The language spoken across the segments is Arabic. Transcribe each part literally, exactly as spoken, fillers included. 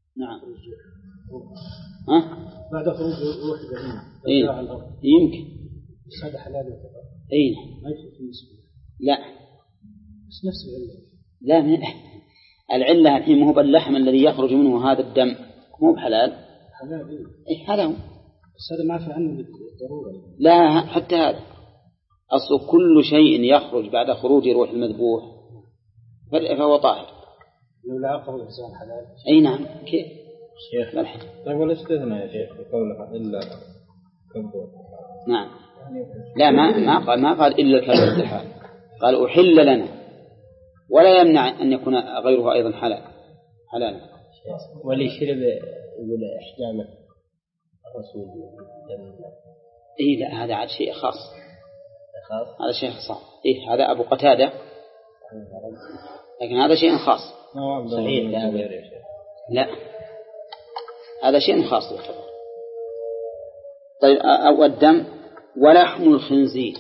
نعم. ها؟ بعد خروج روح البهيمة. إيه؟ يمكن. بس هذا حلال يعتبر. إيه. ما يدخل في النسبة. لا. بس نفس العلة. لا من العلة الحين مو باللحم الذي يخرج منه هذا الدم مو بحلال. حلال إيه. إيه هذا هو. بس هذا ما في عنه بالضرورة. لا حتى هذا. أصل كل شيء يخرج بعد خروج روح المذبوح فهو طاهر. لو لا عقب الإنسان حلال. أي نعم كيف؟ شيخ. طيب ولا استثناء يا شيخ بقولها إلا كبر. نعم. لا ما ما قال ما قال إلا الكلب الحال. قال أحل لنا ولا يمنع أن يكون غيرها أيضا حلال حلال. ولي شرب يقول إحجامه الرسول. إيه لا هذا عاد شيء خاص. خاص. هذا شيء خاص. إيه هذا أبو قتادة. لكن هذا شيء خاص. صحيح لا لا هذا شيء خاص يعتبر. طيب أو الدم ولحم الخنزير.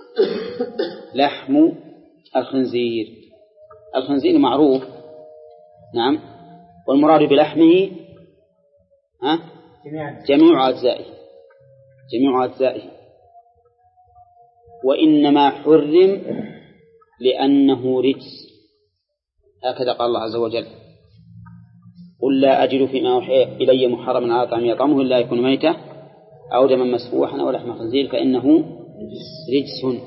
لحم الخنزير الخنزير معروف. نعم. والمراد بلحمه ها جميع أجزائه جميع أجزائه وإنما حرم لأنه رجس. هكذا قال الله عز وجل قل لا أجد فيما أوحي إلي محرما على طعام يطعمه إلا يكون ميتة أو دما مسفوحا أو لحم خنزير فإنه رجس.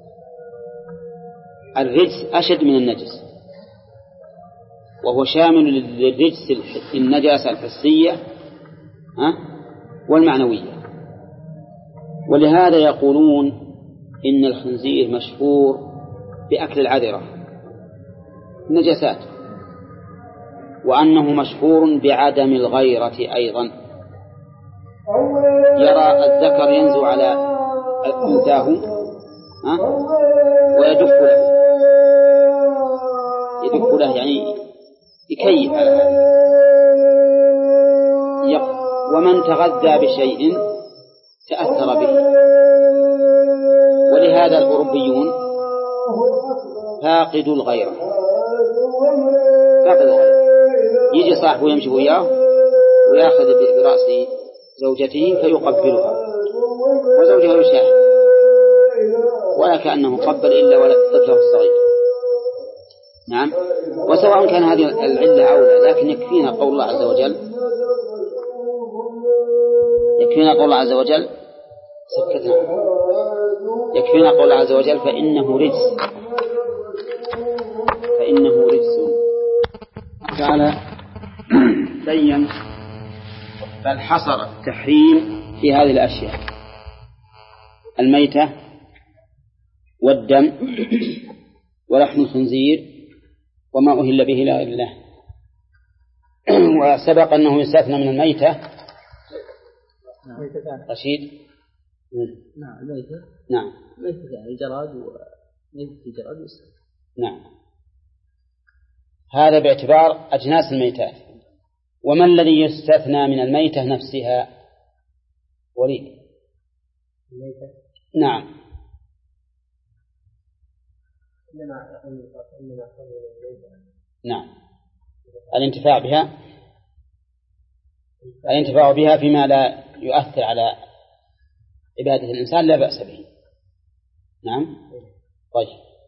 الرجس أشد من النجس وهو شامل للرجس النجاسة الحسية والمعنوية. ولهذا يقولون إن الخنزير مشهور بأكل العذرة النجاسات وأنه مشهور بعدم الغيرة أيضا. يرى الذكر ينزو على أنثاه ويدف له يدف له يعني يكيف على هذا. ومن تغذى بشيء تأثر به. ولهذا الأوروبيون فاقدوا الغيرة فاقدوا الغيرة. يجي صاحبه يمشي وياه ويأخذ برأس زوجته فيقبلها وزوجها يشاهد ولا كأنه قبل إلا ولا طفله الصغير. نعم. وسواء كان هذه العلة أو لا لكن يكفينا قول الله عز وجل يكفينا قول الله عز وجل سكتنا يكفينا قول الله عز وجل فإنه رجس فإنه رجس. تعالى بين بل حصر التحريم في هذه الأشياء الميتة والدم ولحم الخنزير وما أهل به لا إله. وسبق أنه يستثنى من الميتة رشيد. نعم الميتة. نعم ميتة يعني الجراد وميتة الجراد والسلم. نعم. هذا باعتبار أجناس الميتات. وما الذي يستثنى من الميتة نفسها؟ وليد. الميتة. نعم. نعم. الانتفاع بها الانتفاع بها فيما لا يؤثر على عبادة الإنسان لا بأس به. نعم. طيب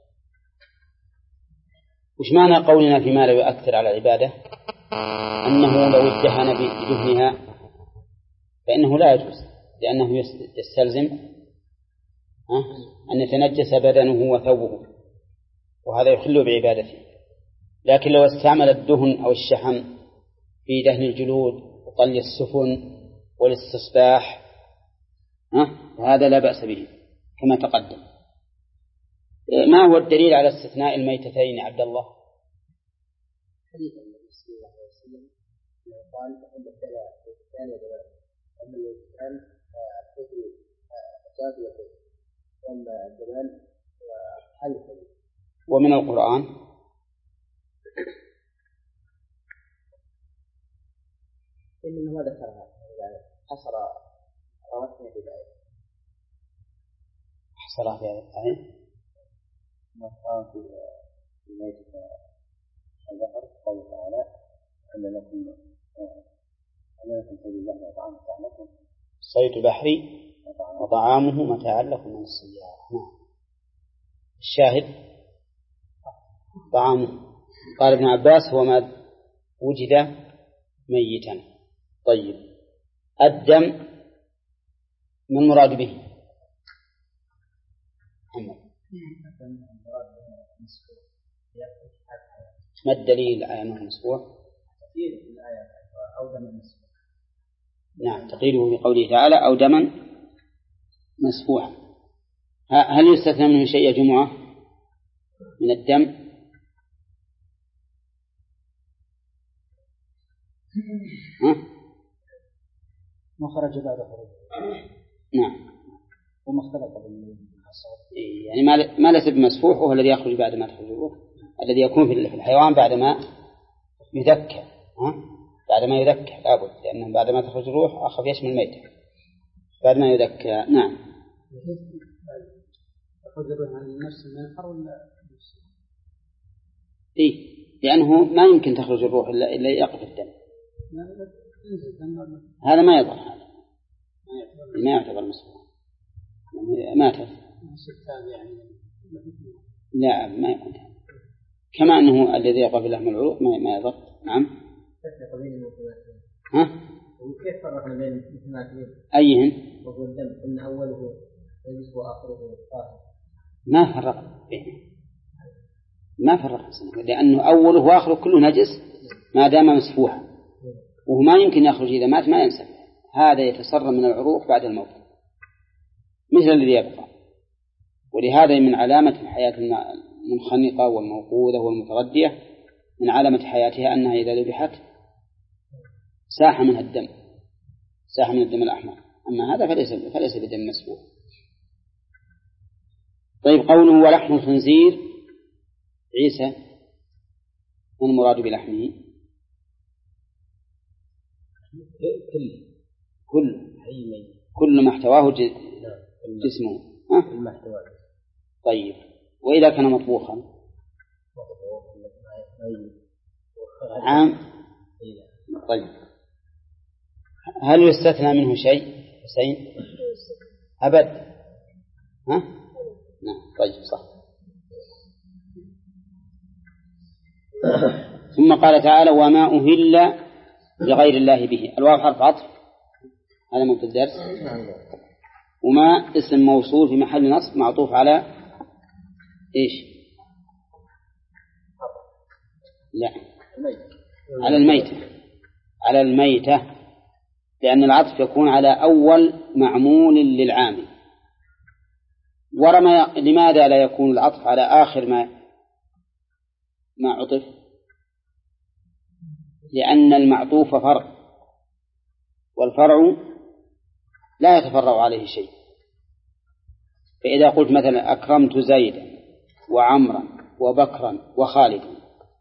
وش معنى قولنا فيما لا يؤثر على العبادة؟ أنه لو ادهن بدهنها فإنه لا يجوز لأنه يستلزم أن يتنجس بدنه وثوبه وهذا يخل بعبادته. لكن لو استعمل الدهن أو الشحم في دهن الجلود وطلي السفن والاستصباح هذا لا بأس به كما تقدم. ما هو الدليل على استثناء الميتتين يا عبد الله؟ حديث النبي صلى الله عليه وسلم قال أن الدلاء والثاني دلاء أما الإنسان الفكر أساسية وأما الدلال وحلف. ومن القرآن إنما ما ذكرها حصر رواتنا في الآية حصرها في الآية ما قام في الميت الذكر قال تعالى أن لكم صيد البحر وطعامه متاعا لكم من السيارة. نعم. الشاهد طعامه. قال ابن عباس هو ما وجد ميتا. طيب الدم ما المراد به؟ ما الدليل على أنه مسفوح؟ نعم تقييده بقوله تعالى أو دما مسفوحا. هل يستثنى منه شيء يا جماعة من الدم؟ ها؟ ما خرج بعد خروج. نعم. وما اختلط بالحصاد. يعني ما ما ليس بمسفوح وهو الذي يخرج بعد ما تخرج الروح، الذي يكون في الحيوان بعد ما يذكى. ها؟ بعد ما يذكى لابد، لأنه بعد ما تخرج الروح أخف يشمل الميت بعد ما يذكى. نعم. تخرج الروح عن نفس المنحر ولا؟ إيه، لأنه ما يمكن تخرج الروح إلا إلا يقف الدم. هذا ما يظهر، هذا ما يعتبر مسفوح. مات لا ما يكون، كما أنه الذي يقف لحم العروق ما ما يضر. نعم. ها؟ وكيف فرقنا بين المتماثلين؟ أيهن؟ وهو الدم إن أوله يجلس وآخره طاهر. ما فرق بينه، ما فرق بينه، لأنه أوله وآخره كله نجس ما دام مسفوحا، وهو ما يمكن يخرج إذا مات ما ينسى. هذا يتسرب من العروق بعد الموت مثل الذي يبقى. ولهذا من علامة الحياة المنخنقة والموقوذة والمتردية من علامة حياتها أنها إذا ذبحت ساح منها الدم، ساح من الدم الأحمر. أما هذا فليس فليس بدم مسفوح. طيب قوله ولحم الخنزير عيسى ما المراد بلحمه؟ كل كل كل ما احتواه جسمه. ها؟ طيب وإذا كان مطبوخا عام. طيب هل يستثنى منه شيء حسين؟ أبد. ها؟ نعم. طيب صح. ثم قال تعالى وما أهل لغير الله به. الواو حرف عطف، هذا من في الدرس. وما اسم موصول في محل نصب معطوف على إيش؟ لا على الميتة، على الميتة، لأن العطف يكون على أول معمول للعامل. ورما لماذا لا يكون العطف على آخر ما ما عطف؟ لأن المعطوف فرع، والفرع لا يتفرع عليه شيء. فإذا قلت مثلا أكرمت زيدا وعمرا وبكرا وخالدا،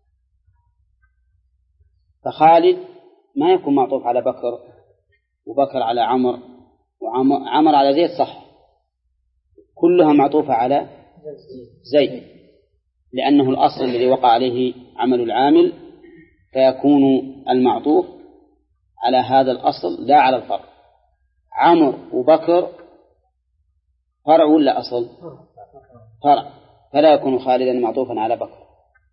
فخالد ما يكون معطوف على بكر، وبكر على عمر، وعمر على زيد، صح، كلها معطوفة على زيد، لأنه الأصل الذي وقع عليه عمل العامل، فيكون المعطوف على هذا الأصل لا على الفرع. عمر وبكر فرع ولا أصل؟ فرع، فلا يكون خالدا معطوفا على بكر.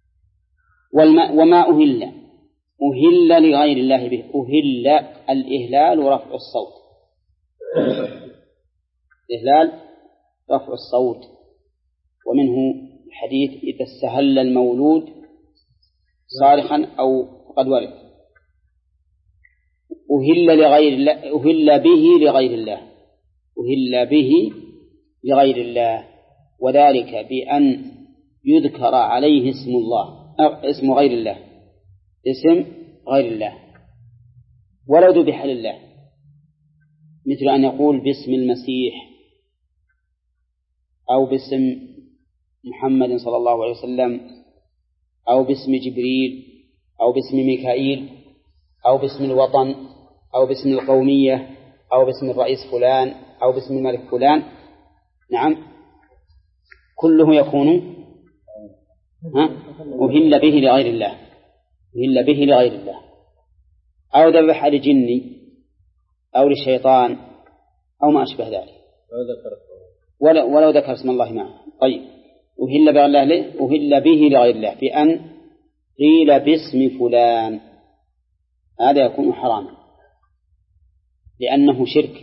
وما أهل أهل لغير الله به. أهل الإهلال ورفع الصوت، الإهلال رفع الصوت. ومنه الحديث إذا استهل المولود صارخا أو قد ولد. أهل لغير الله، أهل به لغير الله، أهل به لغير الله، وذلك بأن يذكر عليه اسم الله أو اسم غير الله، اسم غير الله، ولو ذبح لله، مثل أن يقول باسم المسيح أو باسم محمد صلى الله عليه وسلم أو باسم جبريل أو باسم ميكائيل أو باسم الوطن أو باسم القومية أو باسم الرئيس فلان أو باسم الملك فلان. نعم، كله يكون أهل به لغير الله، أهل به لغير الله. أو ذبح لجني أو للشيطان أو ما أشبه ذلك، ولو, ولو ذكر اسم الله معه. طيب، أهل بغير الله له أهل به لغير الله بأن قيل باسم فلان، هذا يكون حراما لأنه شرك،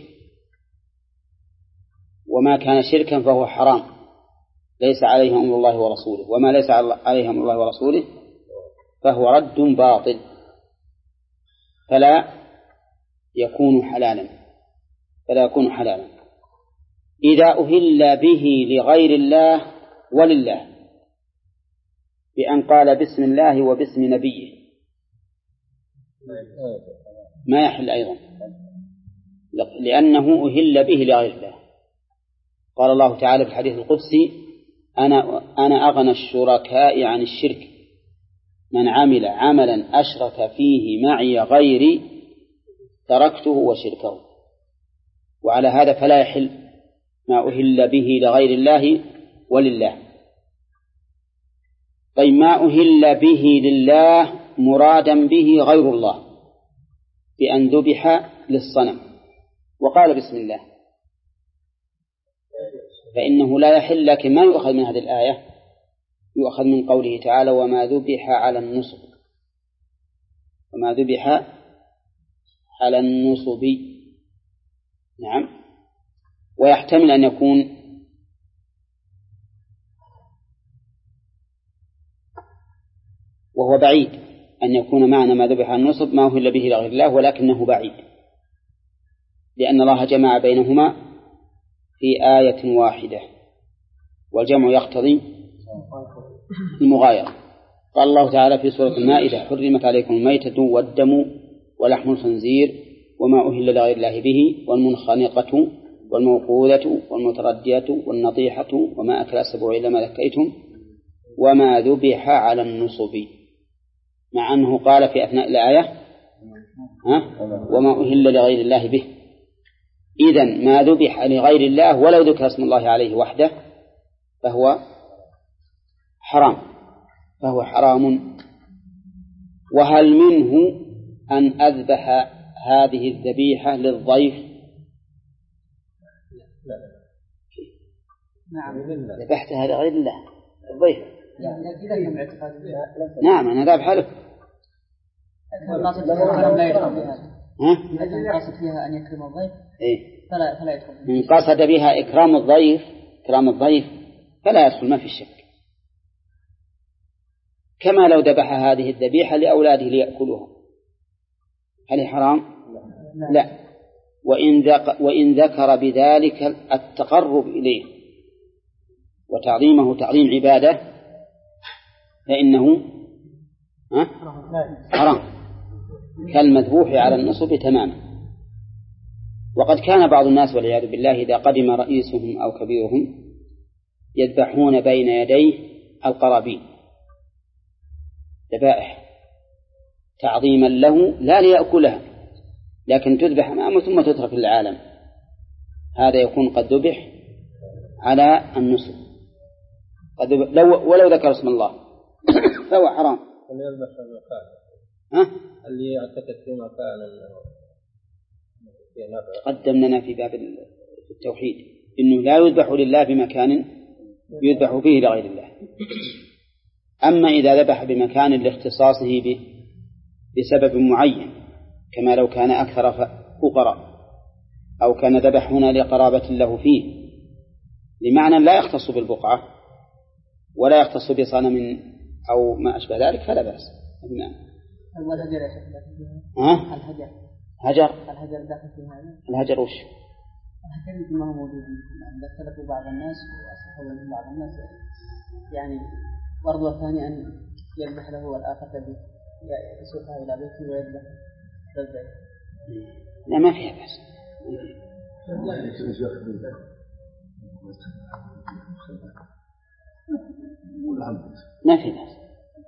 وما كان شركا فهو حرام، ليس عليه أمر الله ورسوله، وما ليس عليه أمر الله ورسوله فهو رد باطل، فلا يكون حلالا فلا يكون حلالا إذا أهل به لغير الله ولله بأن قال بسم الله وباسم نبيه ما يحل أيضا، لأنه أهل به لغير الله. قال الله تعالى في الحديث القدسي: أنا أنا أغنى الشركاء عن الشرك، من عمل عملا أشرك فيه معي غيري تركته وشركه. وعلى هذا فلا يحل ما أهل به لغير الله ولله. طيب، ما أهل به لله مرادا به غير الله بأن ذبح للصنم وقال بسم الله، فإنه لا يحل، لكن ما يؤخذ من هذه الآية، يؤخذ من قوله تعالى: وما ذبح على النصب، وما ذبح على النصب. نعم. ويحتمل أن يكون وهو بعيد أن يكون معنى ما ذبح على النصب ما أهل به لغير الله، ولكنه بعيد لأن الله جمع بينهما في آية واحدة، والجمع يقتضي المغايرة. قال الله تعالى في سورة المائدة: حرمت عليكم الميتة والدم ولحم الخنزير وما أهل لغير الله به والمنخنقة والموقوذة والمتردية والنطيحة وما أكل السبع إلا ما ذكيتم وما ذبح على النصب، مع أنه قال في أثناء الآية: ها؟ وما أهل لغير الله به. إذن ما ذبح لغير الله ولو ذكر اسم الله عليه وحده فهو حرام فهو حرام. وهل منه أن أذبح هذه الذبيحة للضيف؟ نعم. ذبحتها لغير الله الضيف. إذا كان اعتقاد نعم، أنا ذابحها له. القاصد فيها أن يكرم الضيف إيه؟ فلا فلا يدخل. من قصد بها إكرام الضيف إكرام الضيف فلا يدخل، ما في شك. كما لو ذبح هذه الذبيحة لأولاده ليأكلوها، هل حرام؟ لا, لا. وإن, ذك وإن ذكر بذلك التقرب إليه وتعظيمه تعظيم عبادة فإنه حرام كالمذبوح على النصب تماما. وقد كان بعض الناس والعياذ بالله إذا قدم رئيسهم أو كبيرهم يذبحون بين يديه القرابين ذبائح تعظيما له لا ليأكلها، لكن تذبح أمامه ثم تترك للعالم، هذا يكون قد ذبح على النصب قد لو ولو ذكر اسم الله فهو حرام. اللي يذبح في المكان ها؟ اللي يعتقد في مكان قدم لنا في باب التوحيد إنه لا يذبح لله بمكان يذبح فيه لغير الله. أما إذا ذبح بمكان لاختصاصه بسبب معين كما لو كان أكثر فقراء أو كان ذبح هنا لقرابة له فيه لمعنى لا يختص بالبقعة ولا يختص بصنم أو ما أشبه ذلك فلا بأس. الهجر يا شيخ ها؟ الهجر هجر الهجر داخل في هذا. الهجر وش؟ الهجر ما هو موجود عند اختلفوا بعض الناس وأصحوا من بعض الناس، يعني برضو الثاني أن يذبح له والآخر تبي يسوقها إلى بيته ويذبح بالبيت. لا ما فيها بأس. ما في بأس.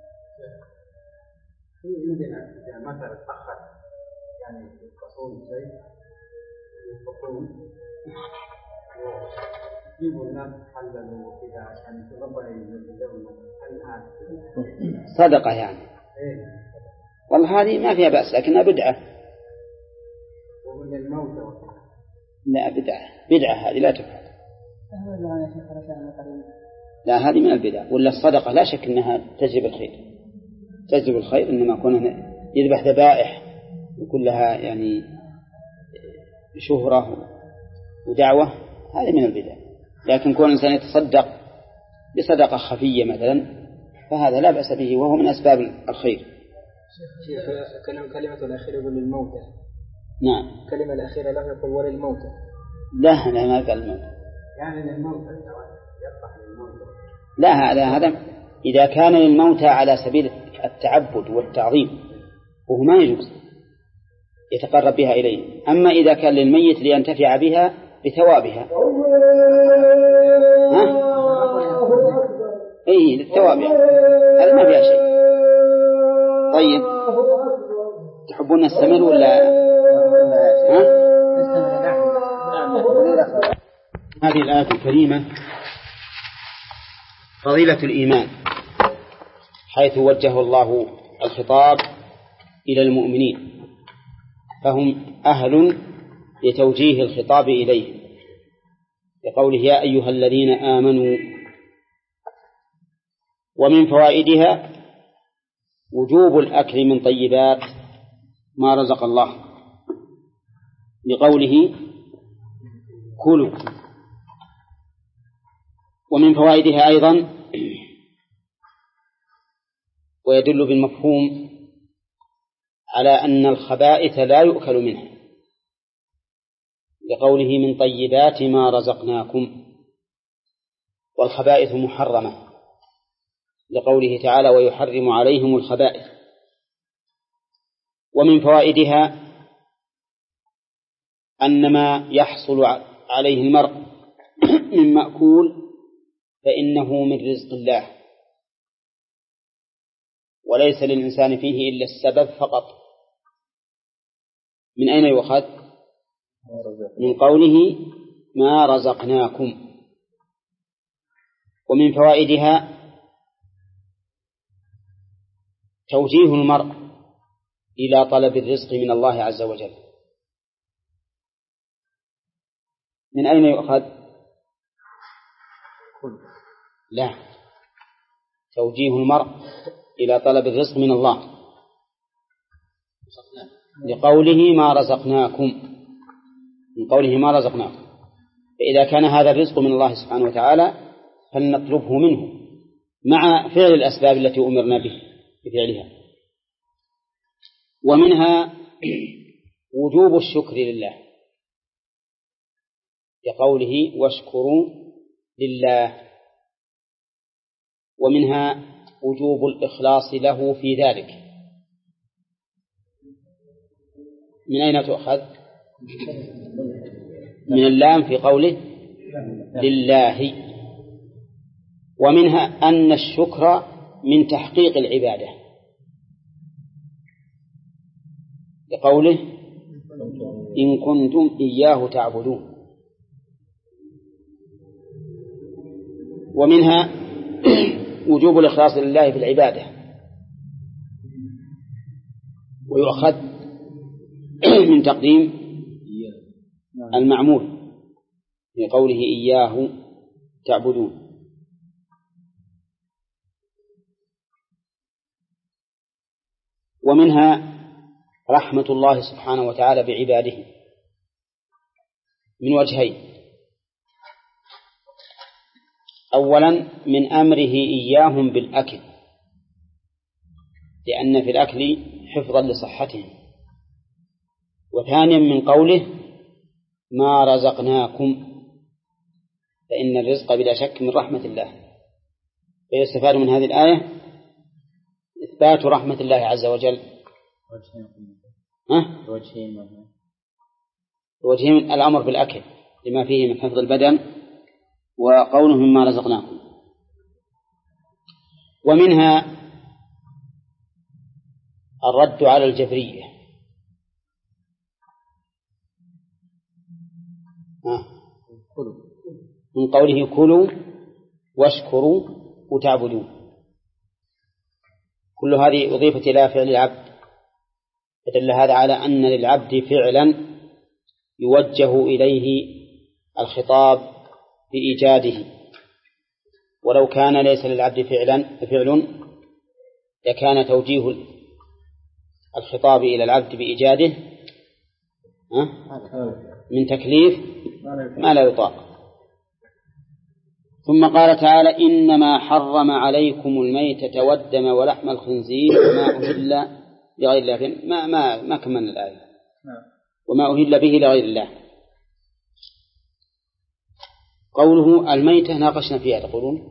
إذا مثلا تأخر يعني يقصون شيء يقصون يجيبوا الناس حللوا وكذا عشان ربنا ينزلون صدقة يعني. والله هذه ما فيها بأس لكنها بدعة. ولا الموتى؟ لا بدعة، بدعة هذه لا تفعل. لا هذه من البدع. ولا الصدقة لا شك أنها تجلب الخير، تجلب الخير، إنما كونه يذبح ذبائح وكلها يعني شهرة ودعوة هذه من البدع. لكن كون الإنسان يتصدق بصدقة خفية مثلا فهذا لا بأس به وهو من أسباب الخير. كلمة كلمة الأخيرة يقول للموتى. نعم. كلمة الأخيرة له يقول وللموتى. لا لا ما قال الموتى. يعني للموتى يصح للموتى. لا هذا هذا إذا كان للموتى على سبيل التعبد والتعظيم وهو ما يجوز يتقرب بها إليه. أما إذا كان للميت لينتفع بها بثوابها ها؟ أي للثواب يعني. هذا ما فيها شيء. طيب تحبون نستمر ولا ها؟ هذه الآية الكريمة فضيلة الإيمان، حيث وجه الله الخطاب إلى المؤمنين فهم أهل لتوجيه الخطاب إليهم بقوله يا أيها الذين آمنوا. ومن فوائدها وجوب الأكل من طيبات ما رزق الله بقوله كلوا. ومن فوائدها أيضا ويدل بالمفهوم على أن الخبائث لا يؤكل منها لقوله من طيبات ما رزقناكم، والخبائث محرمة لقوله تعالى ويحرم عليهم الخبائث. ومن فوائدها أن ما يحصل عليه المرء من مأكول فإنه من رزق الله وليس للإنسان فيه إلا السبب فقط. من أين يؤخذ؟ من قوله ما رزقناكم. ومن فوائدها توجيه المرء إلى طلب الرزق من الله عز وجل. من أين يؤخذ؟ لا، توجيه المرء إلى طلب الرزق من الله لقوله ما رزقناكم، من قوله ما رزقناكم. فإذا كان هذا الرزق من الله سبحانه وتعالى فلنطلبه منه مع فعل الأسباب التي أمرنا به بفعلها. ومنها وجوب الشكر لله لقوله واشكروا لله. ومنها وجوب الإخلاص له في ذلك. من أين تؤخذ؟ من اللام في قوله لله. ومنها أن الشكر من تحقيق العبادة لقوله إن كنتم إياه تعبدون. ومنها وجوب الإخلاص لله في العبادة ويؤخذ من تقديم المعمول في قوله إياه تعبدون. ومنها رحمة الله سبحانه وتعالى بعباده من وجهين: أولا من أمره إياهم بالأكل لأن في الأكل حفظا لصحتهم، وثانيا من قوله ما رزقناكم فإن الرزق بلا شك من رحمة الله. فيستفاد من هذه الآية إثبات رحمة الله عز وجل. ها؟ وجهين الأمر بالأكل لما فيه من حفظ البدن وقوله مما رزقناكم. ومنها الرد على الجبرية من قوله كلوا واشكروا وتعبدون. كل هذه أضيفت إلى فعل العبد، فدل هذا على أن للعبد فعلا يوجه إليه الخطاب بإيجاده، ولو كان ليس للعبد فعلا فعل لكان توجيه الخطاب إلى العبد بإيجاده من تكليف ما لا يطاق. ثم قال تعالى: إنما حرم عليكم الميتة والدم ولحم الخنزير وما أهل لغير الله. ما ما ما كملنا الآية. وما أهل به لغير الله. قوله الميتة ناقشنا فيها تقولون.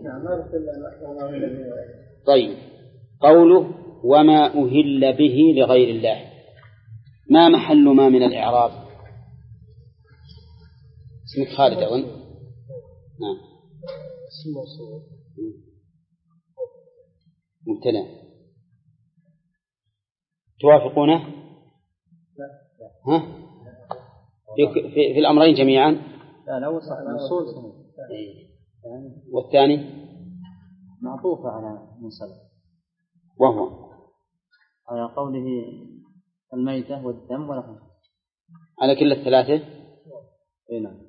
طيب، قوله وما أهل به لغير الله ما محل ما من الإعراب؟ اسمك خالد أظن. نعم. ممتنع. توافقونه؟ ها؟ في, في, في الأمرين جميعا؟ لا لا وصح الأصول. والثاني معطوفة على منصب، وهو على قوله الميتة والدم ولحم. على كل الثلاثة؟ اي نعم.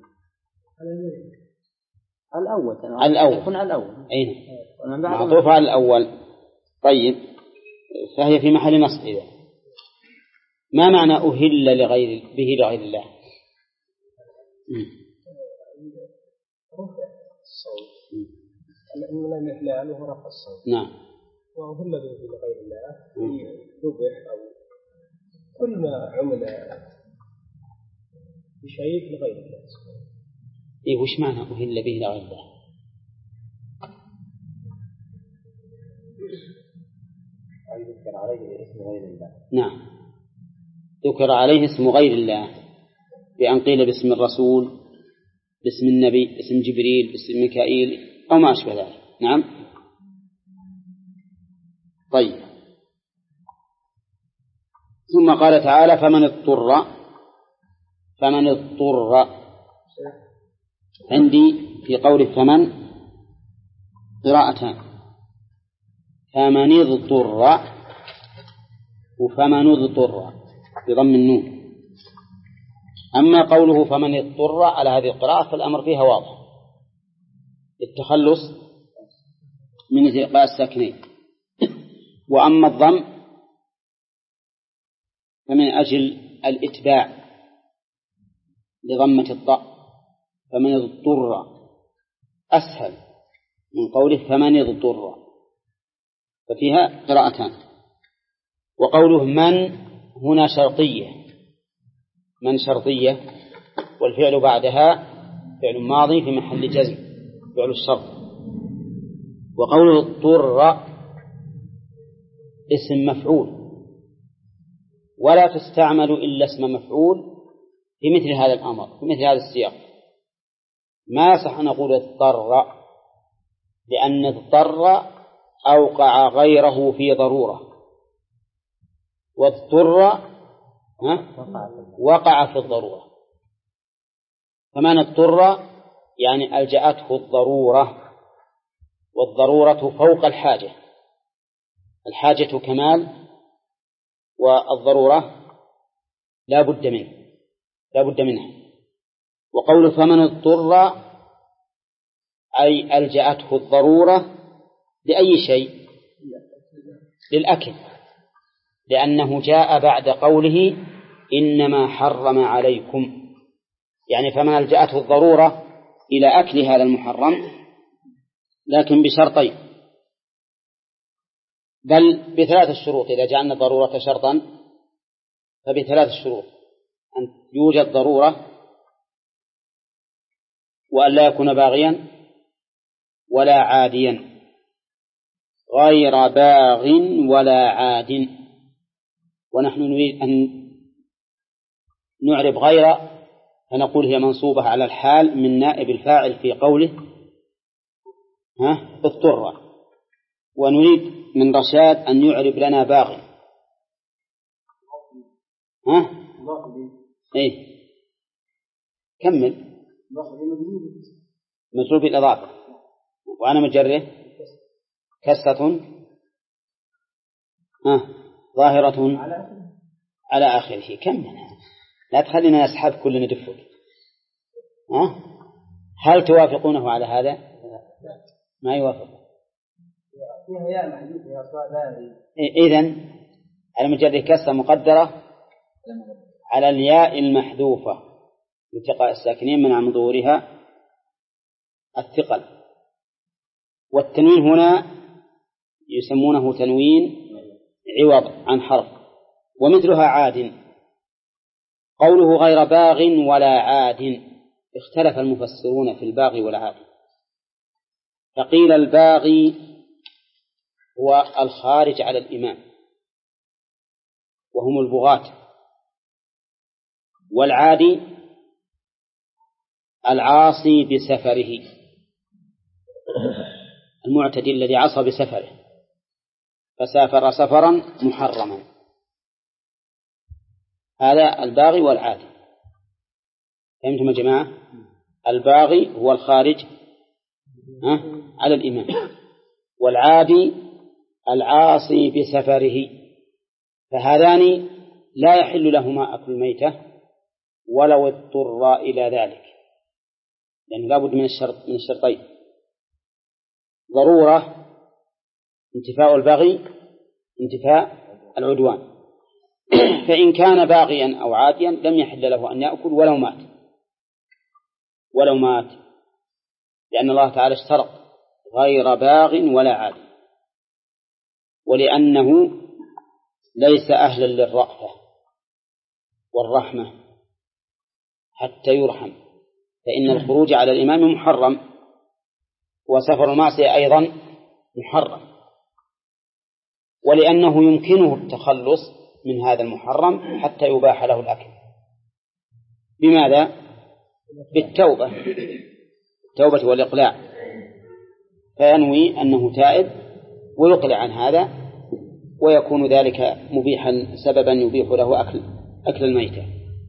الأول على الأول يكون على الأول. أي معطوف على الأول. طيب، فهي في محل نصب. إذا ما معنى أهل لغير به لغير الله؟ من الإحلال وهو رفع الصوت. نعم. وأهل به لغير الله ذبح أو كل ما عمل بشيء لغير الله. إيه وش معنى أهل به لغير الله؟ يذكر عليه اسم غير الله. نعم، ذكر عليه اسم غير الله بأن قيل باسم الرسول، باسم النبي، باسم جبريل، باسم ميكائيل أو ما أشبه ذلك. نعم. طيب، ثم قال تعالى: فمن اضطر فمن اضطر. عندي في قول الثمن قراءتان: فمن اضطر وفمن اضطر بضم النون. أما قوله فمن اضطر على هذه القراءة فالأمر فيها واضح التخلص من التقاء الساكنين. وأما الضم فمن أجل الإتباع لضمة الضاء، فمن اضطر أسهل من قوله فمن اضطر، ففيها قراءتان. وقوله من هنا شرطية، من شرطية والفعل بعدها فعل ماضي في محل جزم فعل الشرط. وقوله اضطر اسم مفعول ولا تستعمل إلا اسم مفعول في مثل هذا الأمر، في مثل هذا السياق. ما يصح أن نقول اضطر، لأن اضطر أوقع غيره في ضرورة، واضطر وقع في الضرورة. فمن اضطر يعني ألجأته الضرورة، والضرورة فوق الحاجة، الحاجة كمال والضرورة لا بد منه لا بد منها. وقول فمن اضطر أي ألجأته الضرورة لأي شيء؟ للأكل، لأنه جاء بعد قوله إنما حرم عليكم، يعني فمن ألجأته الضرورة إلى أكل هذا المحرم، لكن بشرطين، بل بثلاث الشروط. إذا جعلنا الضرورة شرطا فبثلاث الشروط: أن يوجد ضرورة، وأن لا يكون باغيا ولا عاديا، غير باغ ولا عاد. ونحن نريد أن نعرب غير فنقول هي منصوبة على الحال من نائب الفاعل في قوله ها اضطر. ونريد من رشاد أن يعرب لنا باغي. ها ايه كمل. مجرور بالإضافة، وأنا مجره كسرة ها ظاهرة على آخره. كمل. لا تخلينا نسحب كل ندفك. ها؟ هل توافقونه على هذا؟ ما يوافق. فيها ياء محذوفة يا صاد. إذن المجرد كسر مقدرة على الياء المحذوفة لالتقاء الساكنين من ظهورها الثقل. والتنوين هنا يسمونه تنوين عوض عن حرف، ومثلها عاد. قوله غير باغ ولا عاد، اختلف المفسرون في الباغي والعاد، فقيل الباغي هو الخارج على الإمام وهم البغاة، والعادي العاصي بسفره، المعتدي الذي عصى بسفره فسافر سفرا محرما، هذا الباغي والعادي. فهمتم يا جماعة؟ الباغي هو الخارج على الإمام، والعادي العاصي بسفره، فهذان لا يحل لهما أكل الميتة ولو اضطر إلى ذلك، لأنه لا بد من الشرط من الشرطين: ضرورة انتفاء البغي، انتفاء العدوان. فإن كان باغيا أو عاديا لم يحل له أن يأكل ولو مات ولو مات لأن الله تعالى اشترط غير باغ ولا عاد، ولأنه ليس أهلا للرأفة والرحمة حتى يرحم، فإن الخروج على الإمام محرم، وسفر المعصية أيضا محرم، ولأنه يمكنه التخلص من هذا المحرم حتى يباح له الأكل. بماذا؟ بالتوبة، التوبة والإقلاع، فينوي أنه تائب ويقلع عن هذا، ويكون ذلك مبيحا سببا يبيح له أكل أكل الميتة.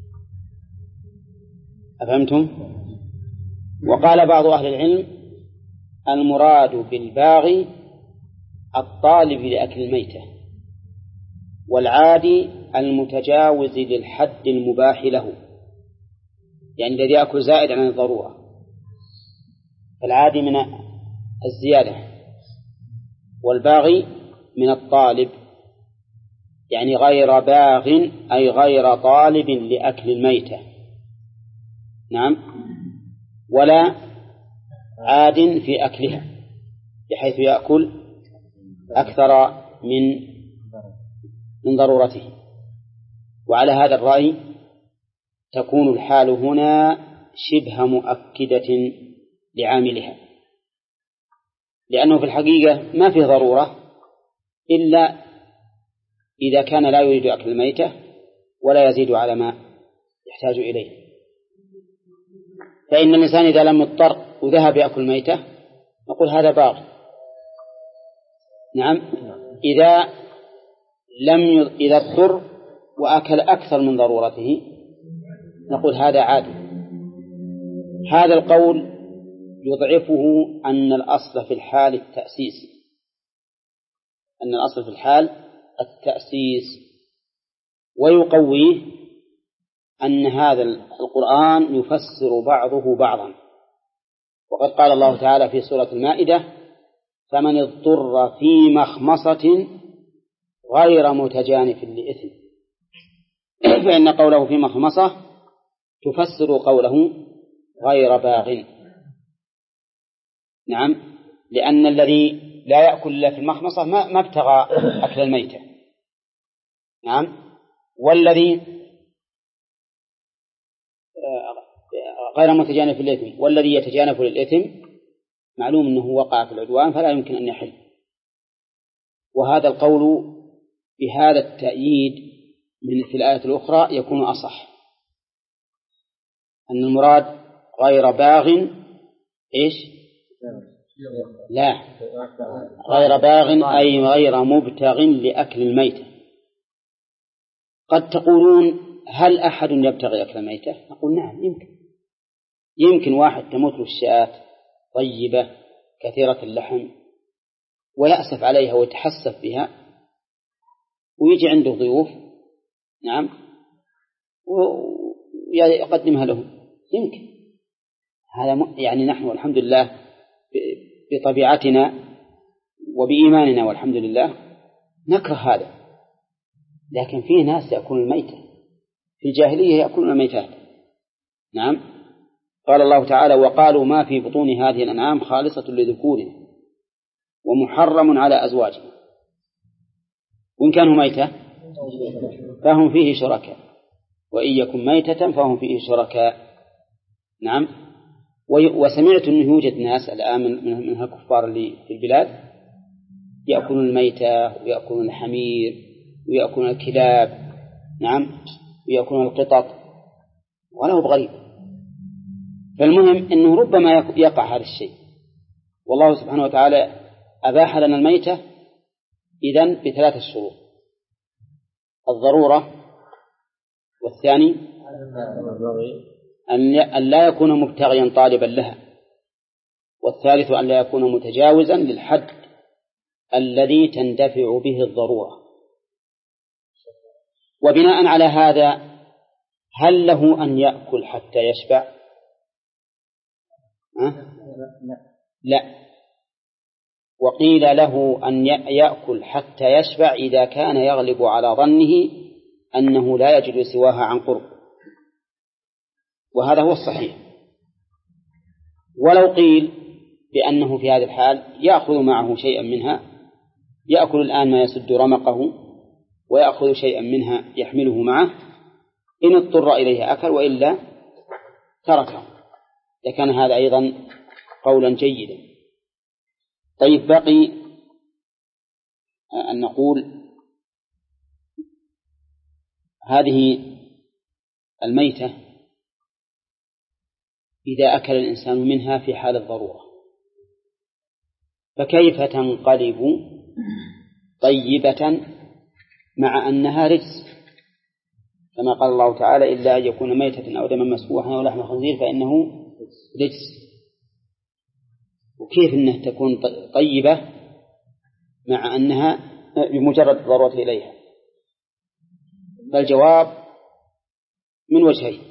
أفهمتم؟ وقال بعض أهل العلم: المراد بالباغي الطالب لأكل الميتة، والعادي المتجاوز للحد المباح له، يعني الذي يأكل زائد عن الضرورة، فالعادي من الزيادة، والباغي من الطالب، يعني غير باغ أي غير طالب لأكل الميتة، نعم، ولا عاد في أكلها بحيث يأكل أكثر من من ضرورته. وعلى هذا الرأي تكون الحال هنا شبه مؤكدة لعاملها، لأنه في الحقيقة ما فيه ضرورة إلا إذا كان لا يريد أكل الميتة ولا يزيد على ما يحتاج إليه. فإن الإنسان إذا لم يضطر وذهب يأكل ميتة نقول هذا باغ، نعم. إذا لم ي... إذا اضطر وأكل أكثر من ضرورته نقول هذا عادي. هذا القول يضعفه أن الأصل في الحال التأسيس، أن الأصل في الحال التأسيس، ويقويه أن هذا القرآن يفسر بعضه بعضا. وقد قال الله تعالى في سورة المائدة: فمن اضطر في مخمصة غير متجانف لإثم، فإن قوله في مخمصة تفسر قوله غير باغ، نعم، لأن الذي لا يأكل إلا في المخمصة ما, ما ابتغى أكل الميتة، نعم، والذي غير متجانف للإثم، والذي يتجانف للإثم معلوم أنه وقع في العدوان فلا يمكن أن يحل. وهذا القول بهذا التأييد من في الآية الأخرى يكون أصح، أن المراد غير باغ إيش؟ لا، غير باغ أي غير مبتغ لأكل الميتة. قد تقولون: هل أحد يبتغي أكل الميتة؟ نقول: نعم، يمكن يمكن واحد تموت له الشاة طيبة كثيرة اللحم ويأسف عليها ويتحسف بها، ويجي عنده ضيوف، نعم، ويقدمها لهم، يمكن هذا يعني نحن والحمد لله بطبيعتنا وبإيماننا والحمد لله نكره هذا، لكن فيه ناس يأكلون الميتة في الجاهلية، يأكلون الميتات. نعم. قال الله تعالى: وقالوا ما في بطون هذه الأنعام خالصة لذكورنا ومحرم على أزواجنا وإن كانوا ميتة فهم فيه شركاء وإن يكن ميتة فهم فيه شركاء. نعم. وسمعت أنه يوجد ناس الآن من الكفار اللي في البلاد يأكلون الميتة ويأكلون الحمير ويأكلون الكلاب. نعم. ويأكلون القطط وله بغريب. فالمهم أنه ربما يقع هذا الشيء، والله سبحانه وتعالى أباح لنا الميتة إذن بثلاثة شروط: الضرورة، والثاني أن لا يكون مبتغيا طالبا لها، والثالث أن لا يكون متجاوزا للحد الذي تندفع به الضرورة. وبناء على هذا هل له أن يأكل حتى يشبع؟ أه؟ لا. وقيل له أن يأكل حتى يشبع إذا كان يغلب على ظنه أنه لا يجد سواها عن قرب، وهذا هو الصحيح. ولو قيل بأنه في هذا الحال يأخذ معه شيئا منها، يأكل الآن ما يسد رمقه ويأخذ شيئا منها يحمله معه، إن اضطر إليه أكل وإلا تركه، لكان هذا أيضا قولا جيدا. طيب، بقي أن نقول هذه الميتة إذا أكل الإنسان منها في حال الضرورة فكيف تنقلب طيبة مع أنها رجس، كما قال الله تعالى: إلا أن يكون ميتة أو دما مسفوحا أو لحم خنزير فإنه رجس. وكيف أنها تكون طيبة مع أنها بمجرد الضرورة إليها؟ فالجواب من وجهين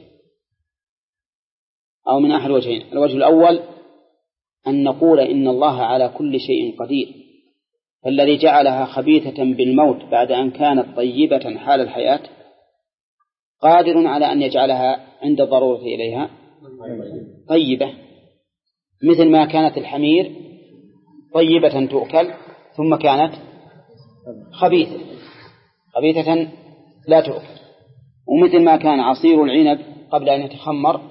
أو من أحد وجهين. الوجه الأول أن نقول إن الله على كل شيء قدير، فالذي جعلها خبيثة بالموت بعد أن كانت طيبة حال الحياة قادر على أن يجعلها عند الضرورة إليها طيبة، مثل ما كانت الحمير طيبة تؤكل ثم كانت خبيثة خبيثة لا تؤكل، ومثل ما كان عصير العنب قبل أن يتخمر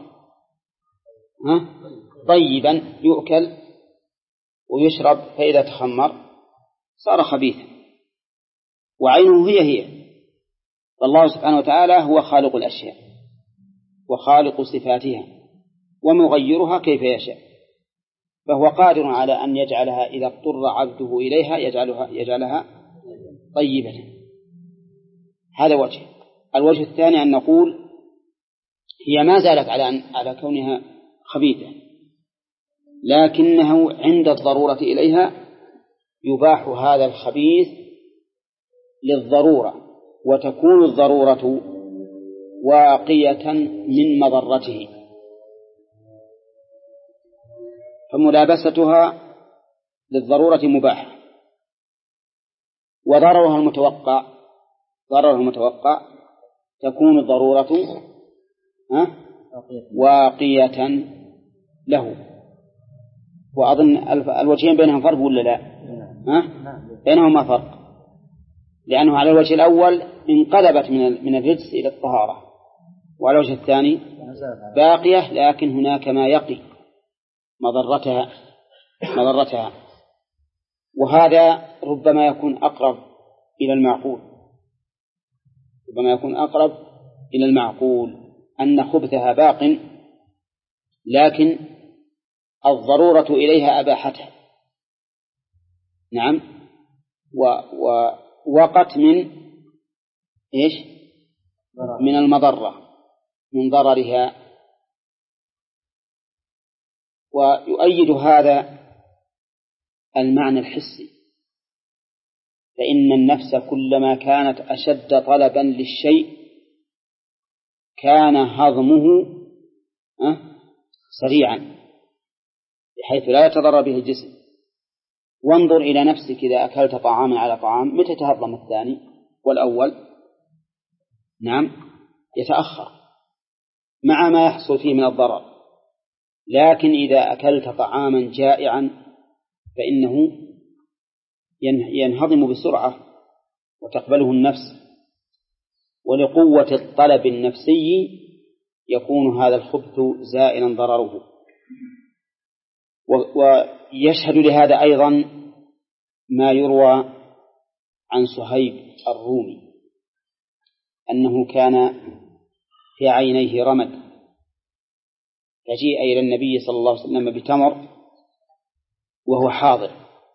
طيبا يؤكل ويشرب، فإذا تخمر صار خبيثا، وعينه هي هي. فالله سبحانه وتعالى هو خالق الأشياء وخالق صفاتها ومغيرها كيف يشاء، فهو قادر على أن يجعلها إذا اضطر عبده إليها يجعلها, يجعلها طيبة. هذا وجه. الوجه الثاني أن نقول هي ما زالت على, أن على كونها خبيثة، لكنه عند الضرورة إليها يباح هذا الخبيث للضرورة، وتكون الضرورة واقية من مضرته، فملابستها للضرورة مباحة، وضررها المتوقع ضررها المتوقع تكون الضرورة واقية له. وأظن الوجهين بينهم فرق ولا لا؟ ها؟ بينهما فرق، لأنه على الوجه الأول انقلبت من من الرجس إلى الطهارة، وعلى الوجه الثاني باقية لكن هناك ما يقي مضرتها مضرتها وهذا ربما يكون أقرب إلى المعقول ربما يكون أقرب إلى المعقول أن خبثها باق، لكن الضرورة إليها أباحتها. نعم. ووقت من إيش؟ من المضرة، من ضررها. ويؤيد هذا المعنى الحسي، فإن النفس كلما كانت أشد طلبا للشيء كان هضمه سريعا بحيث لا يتضرر به الجسم. وانظر إلى نفسك إذا أكلت طعاما على طعام متى تهضم الثاني والأول؟ نعم يتأخر مع ما يحصل فيه من الضرر. لكن إذا أكلت طعاما جائعا فإنه ينهضم بسرعة وتقبله النفس، ولقوة الطلب النفسي يكون هذا الخبث زائلا ضرره. ويشهد لهذا أيضا ما يروى عن صهيب الرومي أنه كان في عينيه رمد، فجيء إلى النبي صلى الله عليه وسلم بتمر وهو حاضر،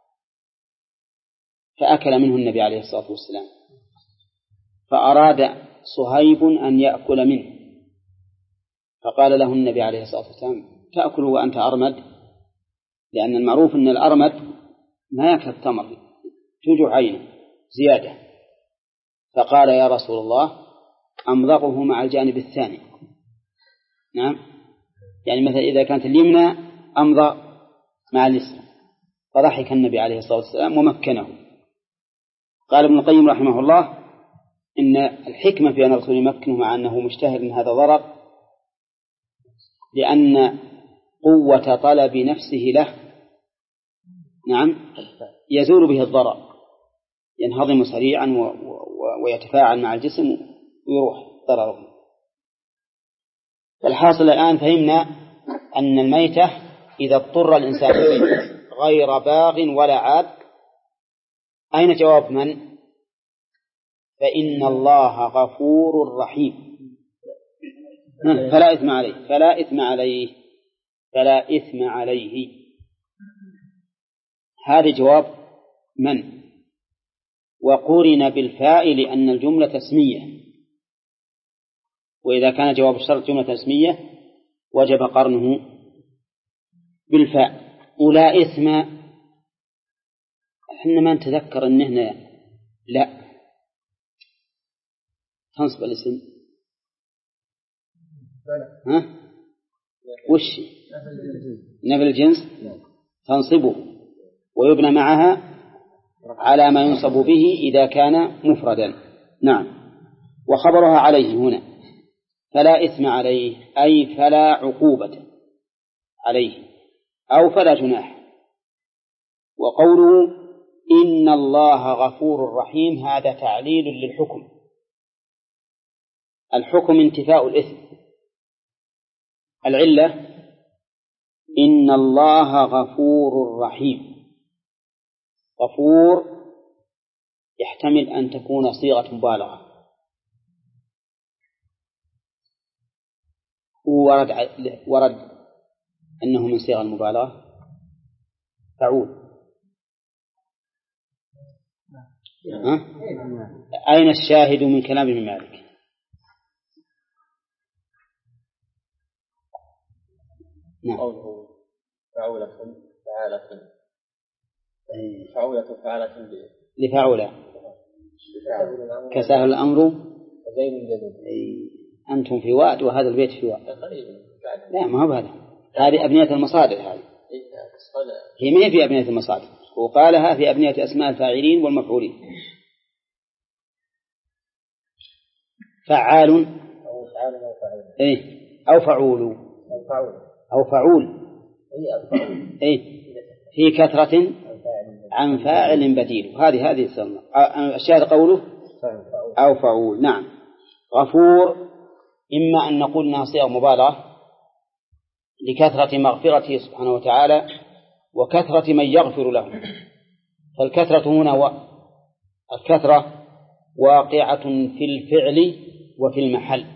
فأكل منه النبي عليه الصلاة والسلام، فأراد صهيب أن يأكل منه، فقال له النبي عليه الصلاة والسلام: تأكل وأنت أرمد؟ لأن المعروف أن الأرمد ما يأكل التمر، توجع عينه زيادة. فقال: يا رسول الله أمضغه مع الجانب الثاني. نعم، يعني مثلا إذا كانت اليمنى أمضغ مع اليسرى. فضحك النبي عليه الصلاة والسلام ومكنه. قال ابن القيم رحمه الله: إن الحكمة في أن الرسول يمكنه مع أنه مجتهد من هذا ضرر، لأن قوة طلب نفسه له نعم يزول به الضرر، ينهضم سريعا و... و... ويتفاعل مع الجسم ويروح ضرره. فالحاصل الآن فهمنا أن الميتة إذا اضطر الإنسان غير باغ ولا عاد، أين جواب من؟ فإن الله غفور رحيم، فلا إثم عليه فلا إثم عليه فلا إثم عليه. هذا جواب من؟ وقرن بالفاء لأن الجملة اسمية، وإذا كان جواب الشرط جملة اسمية وجب قرنه بالفاء. ولا إثم إحنا ما نتذكر أن هنا لا تنصب الاسم. ها؟ وش نفي الجنس تنصبه ويبنى معها على ما ينصب به إذا كان مفردا. نعم. وخبرها عليه هنا فلا إثم عليه، أي فلا عقوبة عليه أو فلا جناح. وقوله إن الله غفور رحيم هذا تعليل للحكم. الحكم انتفاء الإثم، العلة إن الله غفور رحيم. غفور يحتمل أن تكون صيغة مبالغة، ورد ورد أنه من صيغ المبالغة فعول. ها؟ أين الشاهد من كلام ابن مالك؟ نعم. قوله فعولة فعالة فعولة فعالة لفعولة كسهل الأمر زين جديد. أنتم في واد وهذا البيت في واد. لا ما هو هذا، هذه أبنية المصادر. هذه هي ما هي في أبنية المصادر، وقالها في أبنية أسماء الفاعلين والمفعولين. فعال أو فعال أو فعول إيه أو فعول أو فعول أو فعول إيه في كثرة عن فاعل بديل. هذه هذه السنة. الشاهد قوله أو فعول. نعم. غفور إما أن نقول أنها صيغة مبالغة لكثرة مغفرته سبحانه وتعالى وكثرة من يغفر له. فالكثرة هنا و... الكثرة واقعة في الفعل وفي المحل.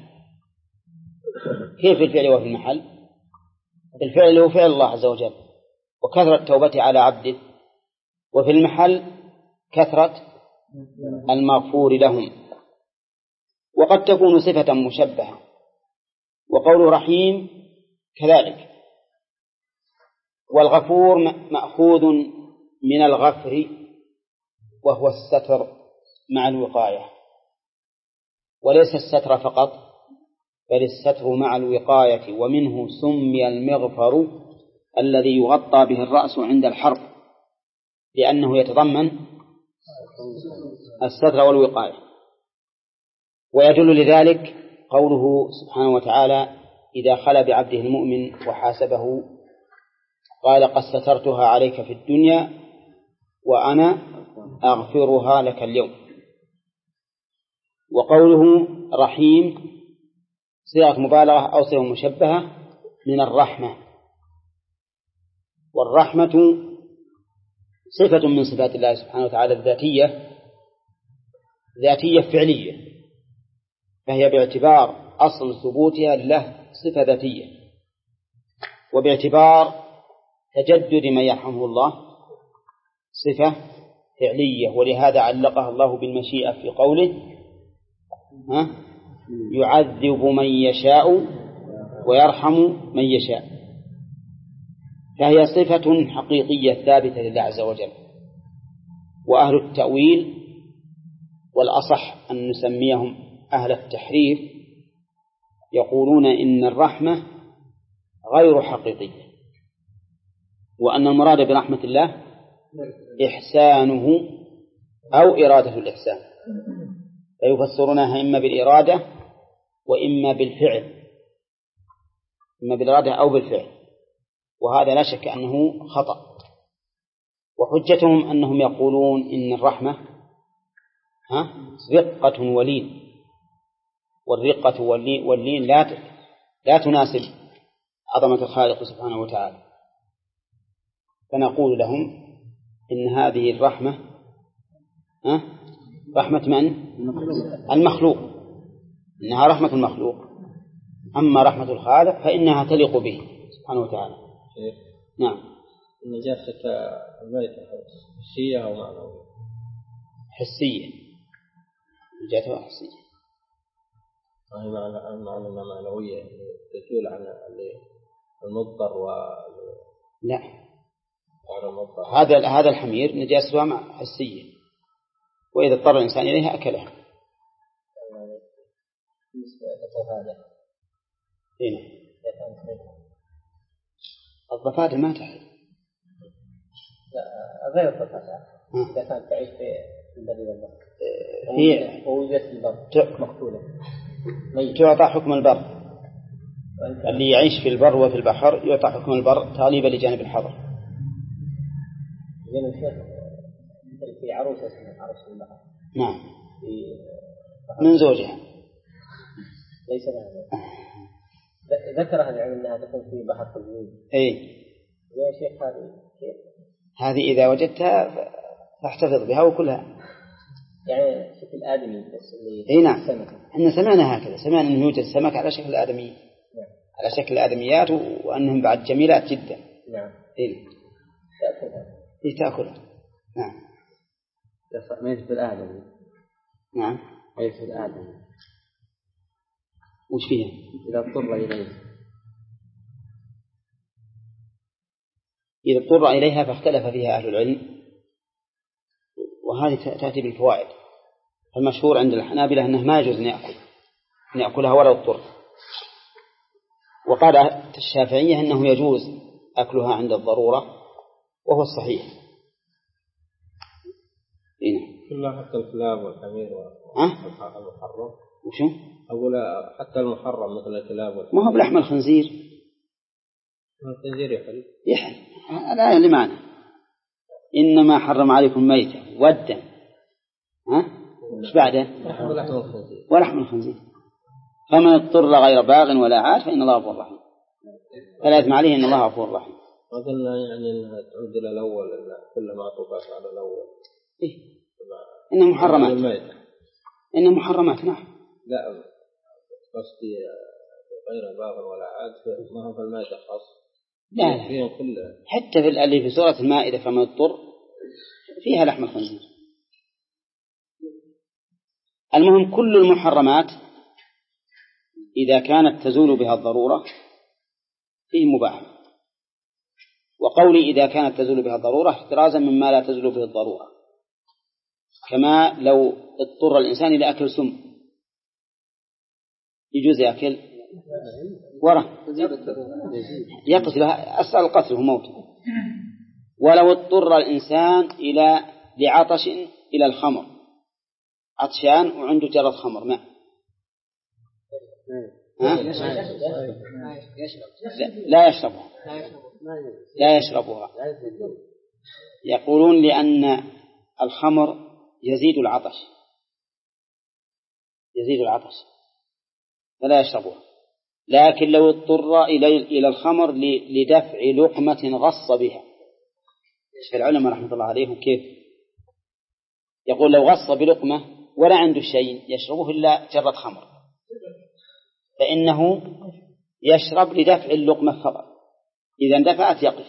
كيف الفعل وفي المحل؟ الفعل هو فعل الله عز وجل وكثرة توبته على عبده، وفي المحل كثرة المغفور لهم. وقد تكون صفة مشبهة. وقول رحيم كذلك. والغفور مأخوذ من الغفر وهو الستر مع الوقاية، وليس الستر فقط بل الستر مع الوقاية، ومنه سمي المغفر الذي يغطى به الرأس عند الحرب، لأنه يتضمن الستر والوقاية. ويدل لذلك قوله سبحانه وتعالى إذا خلى بعبده المؤمن وحاسبه قال قد سترتها عليك في الدنيا وأنا أغفرها لك اليوم. وقوله رحيم صيغة مبالغة أو صيغة مشبهة من الرحمة، والرحمة صفة من صفات الله سبحانه وتعالى الذاتية ذاتية فعلية، فهي باعتبار أصل ثبوتها له صفة ذاتية، وباعتبار تجدد من يرحمه الله صفة فعلية، ولهذا علقها الله بالمشيئة في قوله ها يعذب من يشاء ويرحم من يشاء، فهي صفة حقيقية ثابتة لله عز وجل. وأهل التأويل والأصح أن نسميهم أهل التحريف يقولون إن الرحمة غير حقيقية، وأن المراد برحمة الله إحسانه أو إرادة الإحسان، فيفسرونها إما بالإرادة وإما بالفعل، إما بالإرادة أو بالفعل، وهذا لا شك أنه خطأ. وحجتهم أنهم يقولون إن الرحمة ها رقة ولين، والرقة واللين لا لا تناسب عظمة الخالق سبحانه وتعالى، فنقول لهم إن هذه الرحمة ها رحمة من؟ المخلوق، إنها رحمة المخلوق، أما رحمة الخالق فإنها تليق به سبحانه وتعالى. نعم. نجاسة الميتة حسية أو معنوية؟ حسية، نجاسة حسية. هي معنى معنى معنوية تزول عن المضطر و لا، هذا هذا الحمير نجاسة حسية، وإذا اضطر الإنسان إليها أكلها. هنا الضفادع ما تحل. لا غير الضفادع، إذا كانت تعيش في البر والبحر هي ووجدت في البر مقتولة تعطى حكم البر، اللي يعيش في البر وفي البحر يعطى حكم البر تغليبا لجانب الحظر. زين الشيخ في عروسة اسمها عروس البحر. نعم. من زوجها ليس لها. ذكرها العلم أنها تكون في بحر قزوين. إيه. يا شيخ هذه هذه إذا وجدتها فاحتفظ بها وكلها. يعني شكل آدمي بس اللي. إيه نعم. إحنا سمعنا هكذا، سمعنا إنه يوجد سمك على شكل آدمي. نعم. على شكل آدميات وأنهم بعد جميلات جدا. نعم. إيه. تأكلها. إيه تأكلها. نعم. ميت في الآدمي. نعم. ميت في الآدمي. وش فيها؟ إذا اضطر إليه. إذا اضطر إليها فاختلف فيها أهل العلم، وهذه تأتي بالفوائد. المشهور عند الحنابلة أنه ما يجوز أن يأكل أن يأكلها ولا اضطر، وقال الشافعية أنه يجوز أكلها عند الضرورة، وهو الصحيح. إيه؟ كلها حتى الكلاب والحمير والمحرم. وشو؟ أقول حتى المحرم مثل الكلاب والحمير. ما هو بلحم الخنزير. الخنزير يحل. يحل. الآية اللي معنا إنما حرم عليكم ميتة والدم. ها؟ إيش بعده؟ ولحم الخنزير. ولحم الخنزير. فمن اضطر غير باغ ولا عاد فإن الله غفور رحيم. فلا يثم عليه إن الله غفور رحيم. ما قلنا يعني أنها تعود إلى الأول إلا كل ما طبق على الأول. إيه. إنها محرمات. إنها محرمات نعم. لا قصدي غير باغ ولا عاد ما هو في المائدة خاص. لا لا. حتى في اللي في سورة المائدة فمن اضطر فيها لحم الخنزير. المهم كل المحرمات إذا كانت تزول بها الضرورة فيه مباح. وقولي إذا كانت تزول بها الضرورة احترازا مما لا تزول به الضرورة، كما لو اضطر الإنسان إلى أكل سم يجوز يأكل ورا يقتل، أسأل القتل هو موت. ولو اضطر الإنسان إلى لعطش إلى الخمر، عطشان وعنده جرة خمر ماء، لا يشربها، لا يشربها. يقولون لأن الخمر يزيد العطش، يزيد العطش فلا يشربها. لكن لو اضطر إلى الخمر لدفع لقمة غص بها، في العلماء رحمة الله عليهم كيف يقول لو غص بلقمة ولا عنده شيء يشربه إلا جرة خمر، فإنه يشرب لدفع اللقمة فقط، إذا اندفعت يقف.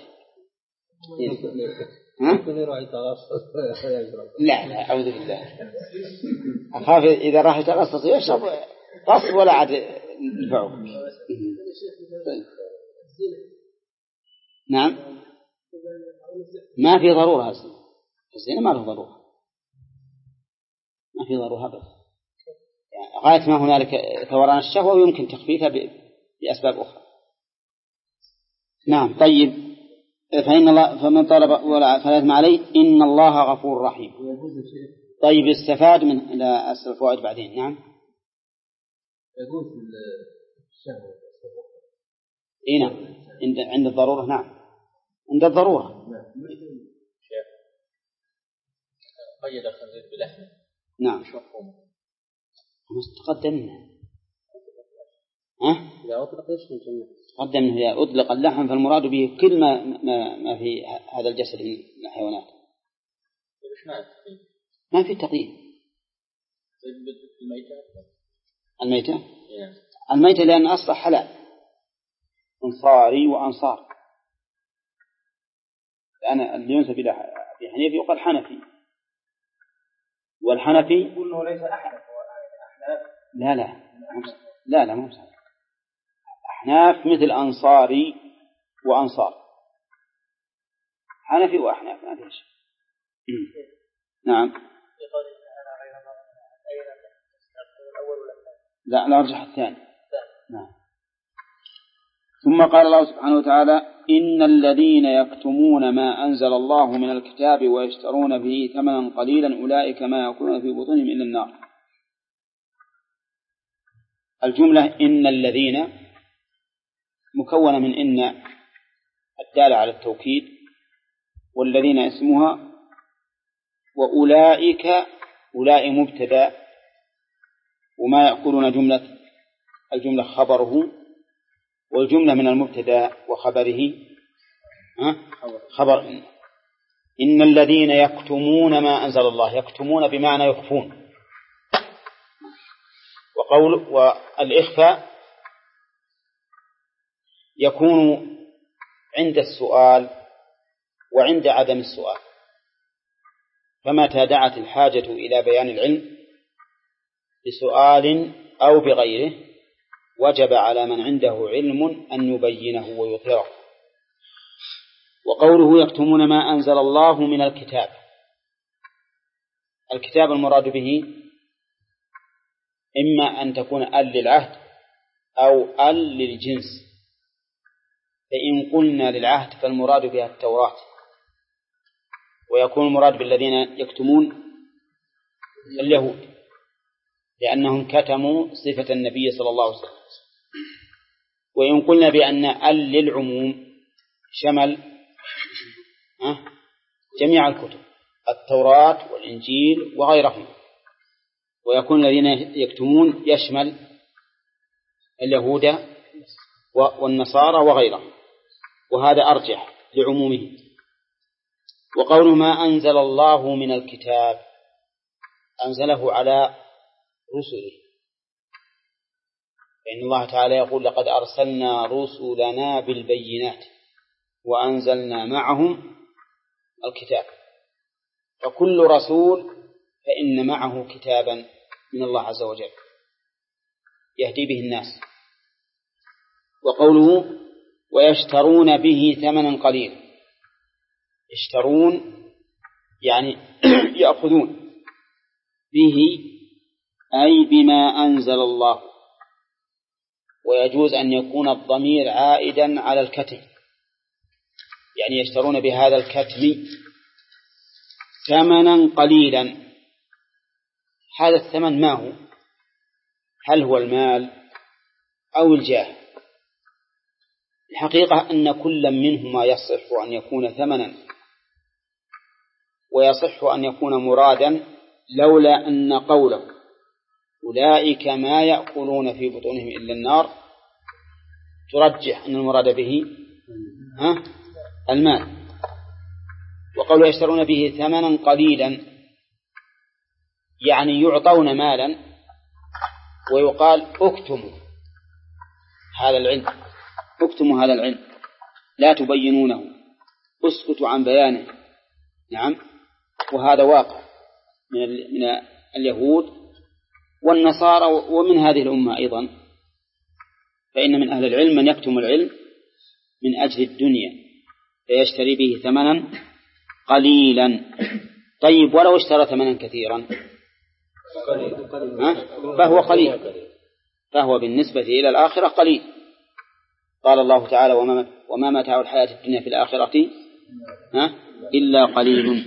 لا لا أعوذ بالله، أخاف إذا راح يتغصص يشرب غصب ولا عاد ينفعه. نعم ما في ضرورة، الزنا ما له ضرورة، ما في ضرورة بس يعني غاية ما هنالك ثوران الشهوة ويمكن تخفيفها بأسباب أخرى. نعم طيب. فإن الله فمن طلب ولا فلا إثم عليه إن الله غفور رحيم. طيب استفاد من لا أسأل الفوائد بعدين. نعم يجوز الشهوة إيه نعم عند عند الضرورة. نعم عند الضرورة. شيخ قيد الخنزير بلحم. نعم شو مستقدم منه ها لا أطلق إيش من جميع تقدم منه يا أطلق اللحم فالمراد به كل ما ما, ما في هذا الجسد من الحيوانات. ما في تقييد. الميتة الميتة الميتة لأن أصلا حلال أنصاري وأنصار، لأن اللي ينسب إلى أبي حنيفة يقال حنفي، والحنفي يقول إنه ليس أحنف لا لا لا لا مو صحيح. أحناف مثل أنصاري وأنصار، حنفي وأحناف ما فيش. نعم لا لا أرجح الثاني. نعم. ثم قال الله سبحانه وتعالى إن الذين يكتمون ما أنزل الله من الكتاب ويشترون به ثمنا قليلا أولئك ما يأكلون في بطونهم إلا النار. الجملة إن الذين مكونة من إن الدالة على التوكيد، والذين اسمها، وأولئك أولئك مبتدأ، وما يأكلون جملة الجملة خبره، والجملة من المبتدأ وخبره خبر إن. إن الذين يكتمون ما أنزل الله، يكتمون بمعنى يخفون، وقول والإخفاء يكون عند السؤال وعند عدم السؤال، فمتى دعت الحاجة إلى بيان العلم بسؤال أو بغيره وجب على من عنده علم أن يبينه ويظهره. وقوله يكتمون ما أنزل الله من الكتاب، الكتاب المراد به إما أن تكون ال للعهد أو ال للجنس، فإن قلنا للعهد فالمراد بها التوراة، ويكون المراد بالذين يكتمون اليهود لأنهم كتموا صفة النبي صلى الله عليه وسلم. وإن قلنا بأن ال للعموم شمل جميع الكتب التوراة والإنجيل وغيرهم، ويكون الذين يكتمون يشمل اليهود والنصارى وغيرهم، وهذا أرجح لعمومه. وقول ما أنزل الله من الكتاب أنزله على رسله، فإن الله تعالى يقول لقد أرسلنا رسلنا بالبينات وأنزلنا معهم الكتاب، فكل رسول فإن معه كتابا من الله عز وجل يهدي به الناس. وقوله ويشترون به ثمنا قليلا، يشترون يعني يأخذون به أي بما أنزل الله، ويجوز أن يكون الضمير عائدا على الكتم، يعني يشترون بهذا الكتم ثمنا قليلا. هذا الثمن ما هو؟ هل هو المال أو الجاه؟ الحقيقة أن كل منهما يصح أن يكون ثمنا ويصح أن يكون مرادا، لولا أن قوله أولئك ما يأكلون في بطونهم إلا النار ترجح أن المراد به ها المال. وقوله يشترون به ثمنا قليلا يعني يعطون مالا ويقال اكتموا هذا العلم، اكتموا هذا العلم لا تبينونه، اسكتوا عن بيانه. نعم، وهذا واقع من من اليهود والنصارى ومن هذه الأمة أيضا، فإن من أهل العلم من يكتم العلم من أجل الدنيا فيشتري به ثمنا قليلا. طيب ولو اشترى ثمنا كثيرا فهو قليل، فهو بالنسبة إلى الآخرة قليل. قال الله تعالى وما متاع الحياة الدنيا في الآخرة إلا قليل.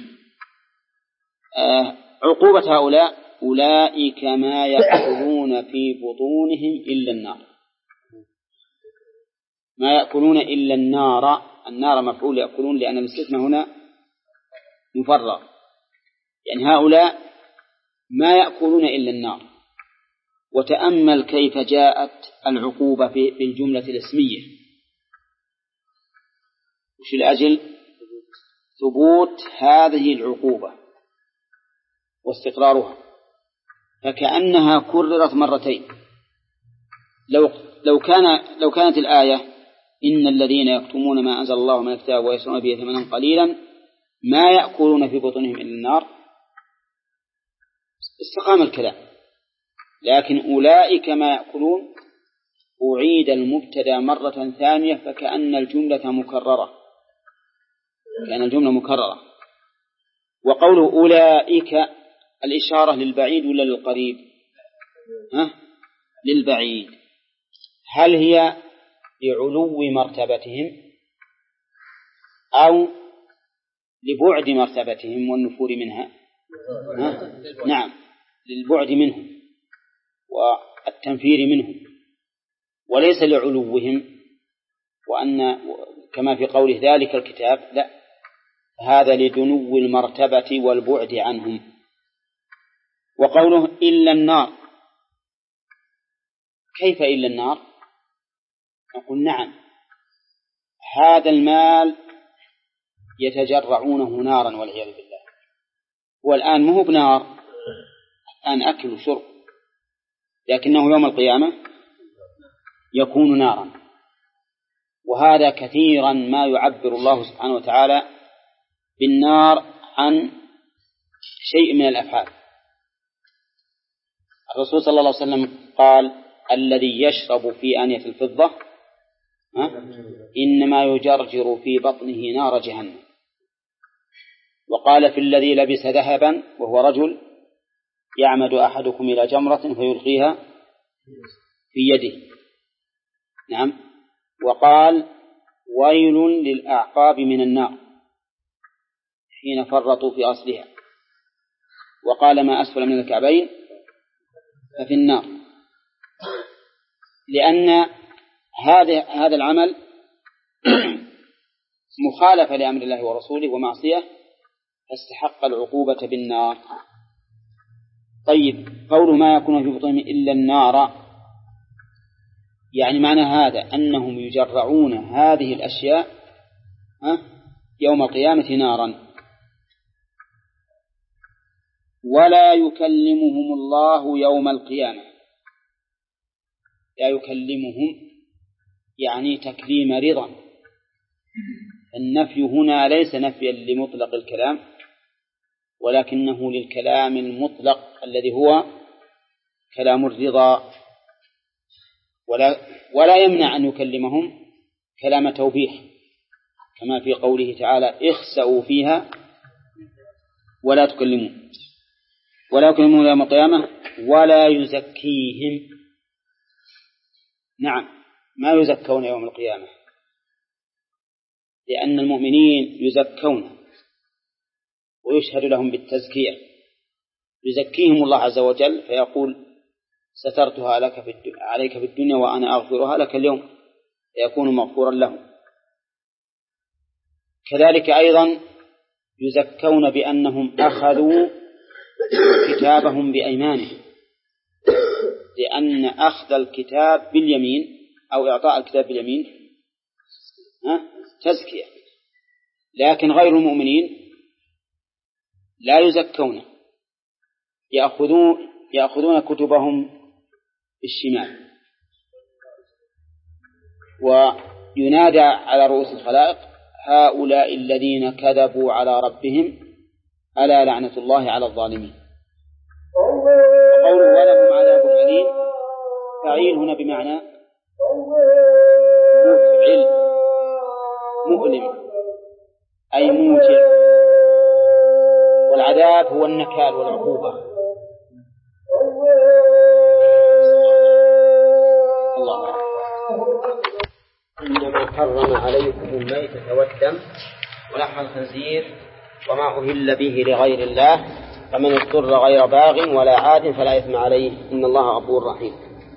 آه عقوبة هؤلاء أولئك ما يأكلون في بطونهم إلا النار، ما يأكلون إلا النار. النار مفعول يأكلون لأن الاستثناء هنا مفرغ، يعني هؤلاء ما يأكلون إلا النار. وتأمل كيف جاءت العقوبة في الجملة الاسمية، وش لأجل ثبوت هذه العقوبة واستقرارها، فكأنها كررت مرتين. لو لو كان لو كانت الآية إن الذين يكتمون ما أنزل الله من الكتاب ويشترون به ثمنا قليلا ما يأكلون في بطونهم إلا النار استقام الكلام، لكن أولئك ما يأكلون أعيد المبتدأ مرة ثانية فكأن الجملة مكررة، كأن الجملة مكررة. وقوله أولئك الإشارة للبعيد ولا للقريب؟ ها؟ للبعيد. هل هي لعلو مرتبتهم أو لبعد مرتبتهم والنفور منها؟ ها؟ نعم، للبعد منهم والتنفير منهم، وليس لعلوهم، وأن كما في قوله ذلك الكتاب، لا، هذا لدنو المرتبة والبعد عنهم. وقوله إلا النار، كيف إلا النار؟ نقول نعم، هذا المال يتجرعونه نارا والعياذ بالله، والآن مو بنار، الآن أكل وشرب، لكنه يوم القيامة يكون نارا. وهذا كثيرا ما يعبر الله سبحانه وتعالى بالنار عن شيء من الأفعال. الرسول صلى الله عليه وسلم قال الذي يشرب في آنية الفضة إنما يجرجر في بطنه نار جهنم. وقال في الذي لبس ذهبا وهو رجل يعمد أحدكم إلى جمرة فيلقيها في يده. نعم. وقال ويل للأعقاب من النار حين فرطوا في أصلها. وقال ما أسفل من الكعبين ففي النار، لأن هذا هذا العمل مخالفة لأمر الله ورسوله ومعصية فاستحق العقوبة بالنار. طيب قول ما يكون في بطونهم إلا النار، يعني معنى هذا أنهم يجرعون هذه الأشياء يوم القيامة نارا. ولا يكلمهم الله يوم القيامة، لا يكلمهم يعني تكليم رضا. النفي هنا ليس نفيا لمطلق الكلام، ولكنه للكلام المطلق الذي هو كلام الرضا. ولا, ولا يمنع أن يكلمهم كلام توبيخ كما في قوله تعالى اخسأوا فيها ولا تكلمون، ولا يكلمون يوم القيامة ولا يزكيهم. نعم ما يزكون يوم القيامة، لأن المؤمنين يزكون ويشهد لهم بالتزكية، يزكيهم الله عز وجل فيقول سترتها لك في عليك في الدنيا وأنا أغفرها لك اليوم، فيكون مغفورا لهم. كذلك أيضا يزكون بأنهم أخذوا كتابهم بأيمانهم، لأن أخذ الكتاب باليمين أو إعطاء الكتاب باليمين تزكية. لكن غير المؤمنين لا يزكون، يأخذون يأخذون كتبهم بالشمال، وينادى على رؤوس الخلائق هؤلاء الذين كذبوا على ربهم ألا لعنة الله على الظالمين. وقوله ولهم عذاب أليم فعيل هنا بمعنى مفعل مؤلم أي موجع، والعذاب هو النكال والعقوبة. الله أكبر. إنما حرم عليكم الميتة والدم ولحم الخنزير وما أهل به لغير الله فمن اضطر غير باغ ولا عاد فلا إثم عليه إن الله غفور رحيم.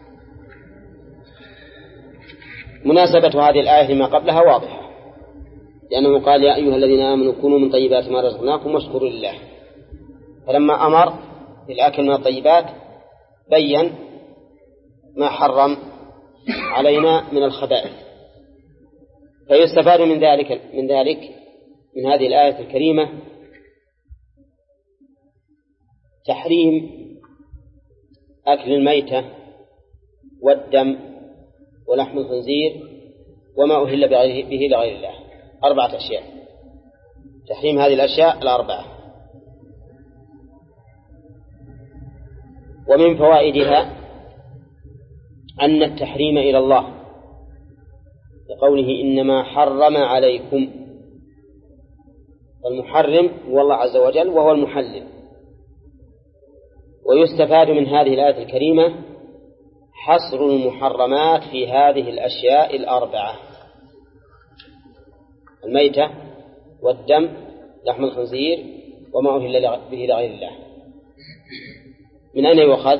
مناسبة هذه الآية لما قبلها واضحة، لأنه قال يا أيها الذين آمنوا كونوا من طيبات ما رزقناكم واشكروا لله، فلما أمر بالأكل من الطيبات بين ما حرم علينا من الخبائث. فيستفاد من ذلك من ذلك من هذه الآية الكريمة تحريم أكل الميتة والدم ولحم الخنزير وما أهل به لغير الله، أربعة أشياء، تحريم هذه الأشياء الأربعة. ومن فوائدها أن التحريم إلى الله لقوله إنما حرم عليكم، المحرم هو الله عز وجل وهو المحلل. ويستفاد من هذه الآية الكريمة حصر المحرمات في هذه الأشياء الأربعة: الميتة والدم لحم الخنزير وما أهل به لغير الله. من أين يؤخذ؟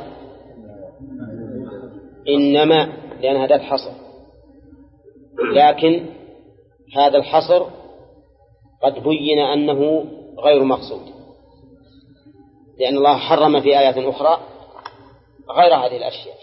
إنما، لأن هذا الحصر، لكن هذا الحصر قد بين أنه غير مقصود، لأن الله حرم في آيات أخرى غير هذه الأشياء.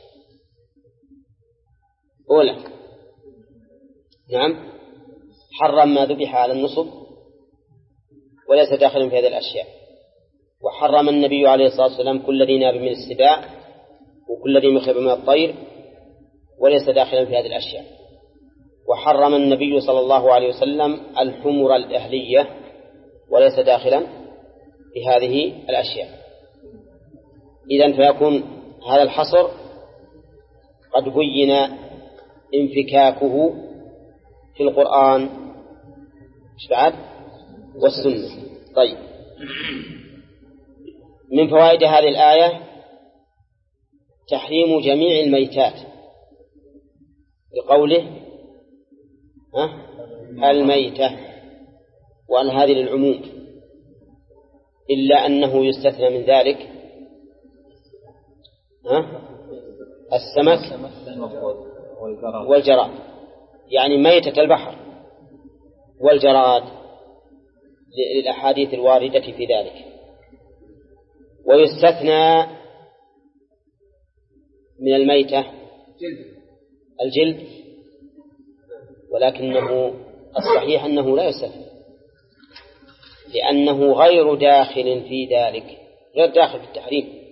أولا نعم حرم ما ذبح على النصب وليس داخلا في هذه الأشياء، وحرم النبي عليه الصلاة والسلام كل ذي ناب من السباع وكل ذي مخلب من الطير وليس داخلا في هذه الأشياء. وحرم النبي صلى الله عليه وسلم الحمر الأهلية وليس داخلا في هذه الأشياء. إذن فيكون هذا الحصر قد بين انفكاكه في القرآن بعد والسنة. طيب، من فوائد هذه الآية تحريم جميع الميتات بقوله الميتة، وأن هذه للعموم، إلا أنه يستثنى من ذلك السمك والجراد، يعني ميتة البحر والجراد للأحاديث الواردة في ذلك. ويستثنى من الميتة الجلد، ولكنه الصحيح أنه لا يستثنى، لأنه غير داخل في ذلك، غير داخل في التحريم.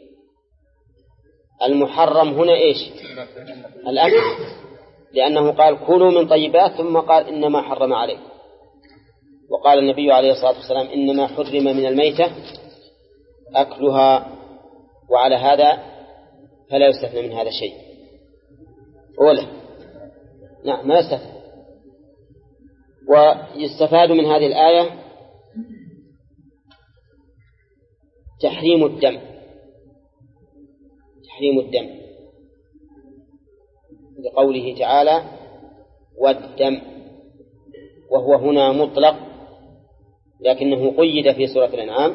المحرم هنا إيش؟ الأكل، لأنه قال كلوا من طيبات ثم قال إنما حرم عليكم، وقال النبي عليه الصلاة والسلام إنما حرم من الميتة أكلها، وعلى هذا فلا يستثنى من هذا شيء. أولا نعم ما يستثنى. ويستفاد من هذه الآية تحريم الدم، تحريم الدم لقوله تعالى والدم، وهو هنا مطلق لكنه قيد في سورة الأنعام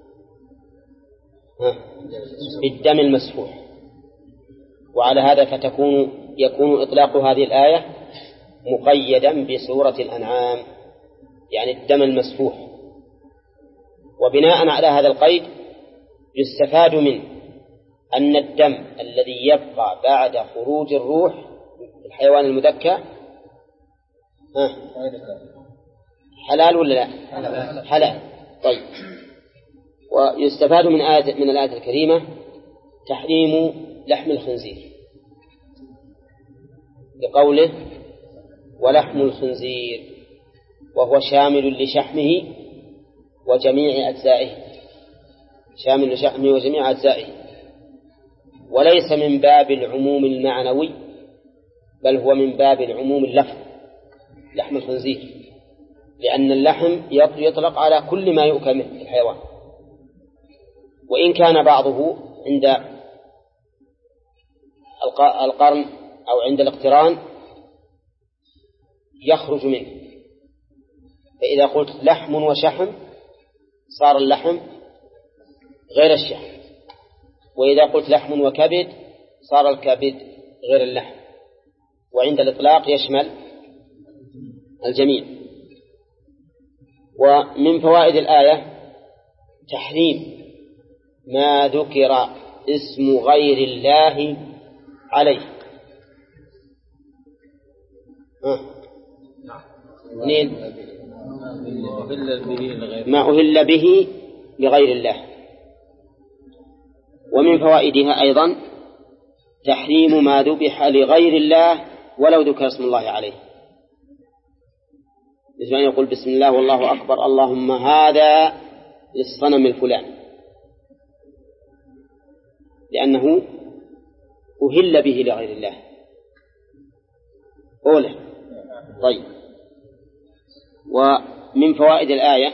بالدم المسفوح، وعلى هذا فتكون يكون إطلاق هذه الآية مقيدا بسورة الأنعام، يعني الدم المسفوح. وبناء على هذا القيد يستفاد منه أن الدم الذي يبقى بعد خروج الروح في الحيوان المذكى حلال ولا لا؟ حلال. طيب، ويستفاد من آية من الآية الكريمة تحريم لحم الخنزير لقوله ولحم الخنزير، وهو شامل لشحمه وجميع أجزائه، شامل لشحمه وجميع أجزائه، وليس من باب العموم المعنوي بل هو من باب العموم اللفظ لحم الخنزير، لأن اللحم يطلق على كل ما يؤكل من الحيوان، وإن كان بعضه عند القرن أو عند الاقتران يخرج منه، فإذا قلت لحم وشحم صار اللحم غير الشحم، وإذا قلت لحم وكبد صار الكبد غير اللحم، وعند الإطلاق يشمل الجميع. ومن فوائد الآية تحريم ما ذكر اسم غير الله عليه. اثنين ما أهل به لغير الله. ومن فوائدها أيضا تحريم ما ذبح لغير الله ولو ذكر اسم الله عليه، مثل أن يقول بسم الله والله أكبر اللهم هذا للصنم الفلان، لأنه أهل به لغير الله أوله. طيب، ومن فوائد الآية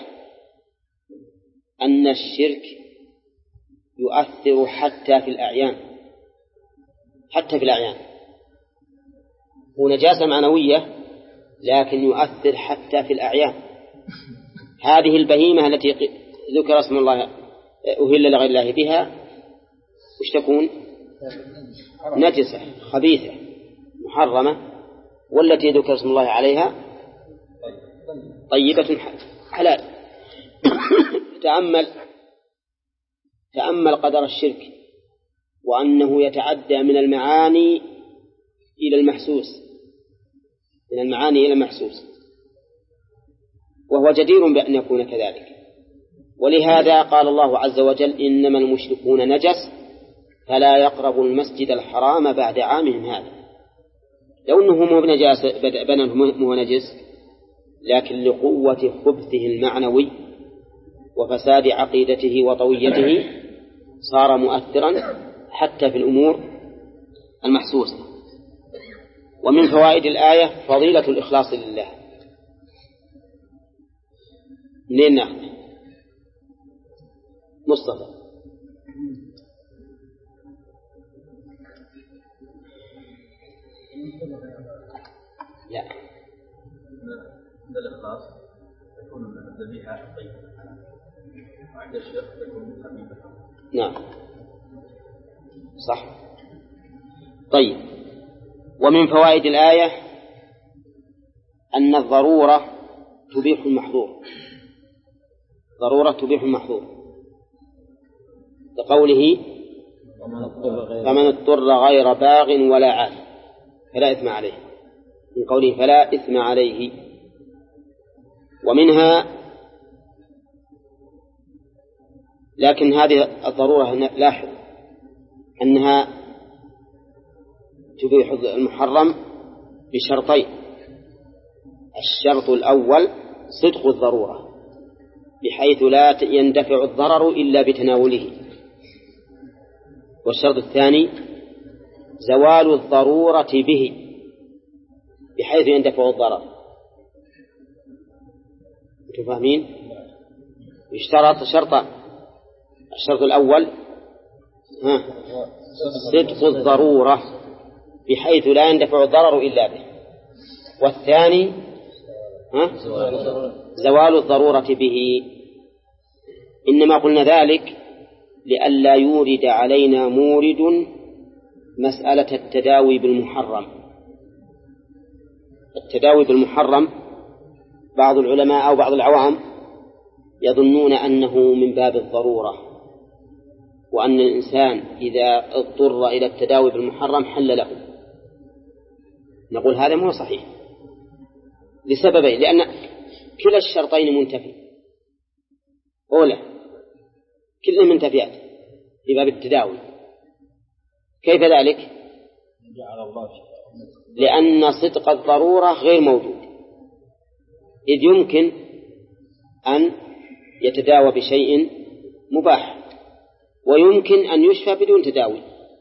أن الشرك يؤثر حتى في الأعيان، حتى في الأعيان هو نجاسة معنوية لكن يؤثر حتى في الأعيان. هذه البهيمة التي ذكر اسم الله أهل لغير الله بها وش تكون؟ نجسة خبيثة محرمة، والتي ذكر اسم الله عليها طيبة حلال. تأمل تأمل قدر الشرك وأنه يتعدى من المعاني إلى المحسوس، من المعاني إلى المحسوس، وهو جدير بأن يكون كذلك. ولهذا قال الله عز وجل إنما المشركون نجس فلا يقربوا المسجد الحرام بعد عامهم هذا. لو أنه مو بنجاسة بنه مو نجس، لكن لقوة خبثه المعنوي وفساد عقيدته وطويته صار مؤثرا حتى في الأمور المحسوسة. ومن فوائد الآية فضيلة الإخلاص لله. منين نأخذ؟ مصطفى. لا، عند الإخلاص يكون الذبيحة طيبة، وعند الشرك تكون خبيثة. نعم صح. طيب، ومن فوائد الآية أن الضرورة تبيح المحظور، ضرورة تبيح المحظور، لقوله فمن اضطر غير باغ ولا عاد فلا إثم عليه، من قوله فلا إثم عليه. ومنها لكن هذه الضرورة لاحظ أنها تبيح المحرم بشرطين. الشرط الأول صدق الضرورة بحيث لا يندفع الضرر إلا بتناوله، والشرط الثاني زوال الضرورة به بحيث يندفع الضرر. أنتم فاهمين؟ يشترط شرطان. الشرط الأول ها صدق الضرورة بحيث لا يندفع الضرر إلا به. والثاني ها؟ زوال الضرورة به. إنما قلنا ذلك لئلا يورد علينا مورد مسألة التداوي بالمحرم. التداوي بالمحرم بعض العلماء أو بعض العوام يظنون أنه من باب الضرورة، وأن الإنسان إذا اضطر إلى التداوي بالمحرم حل له. نقول هذا مو صحيح لسببين: لأن كلا الشرطين منتفي، أولى كل منتفيات في باب التداوي. كيف ذلك؟ لأن صدق الضرورة غير موجود، إذ يمكن أن يتداوى بشيء مباح ويمكن أن يشفى بدون تداوي.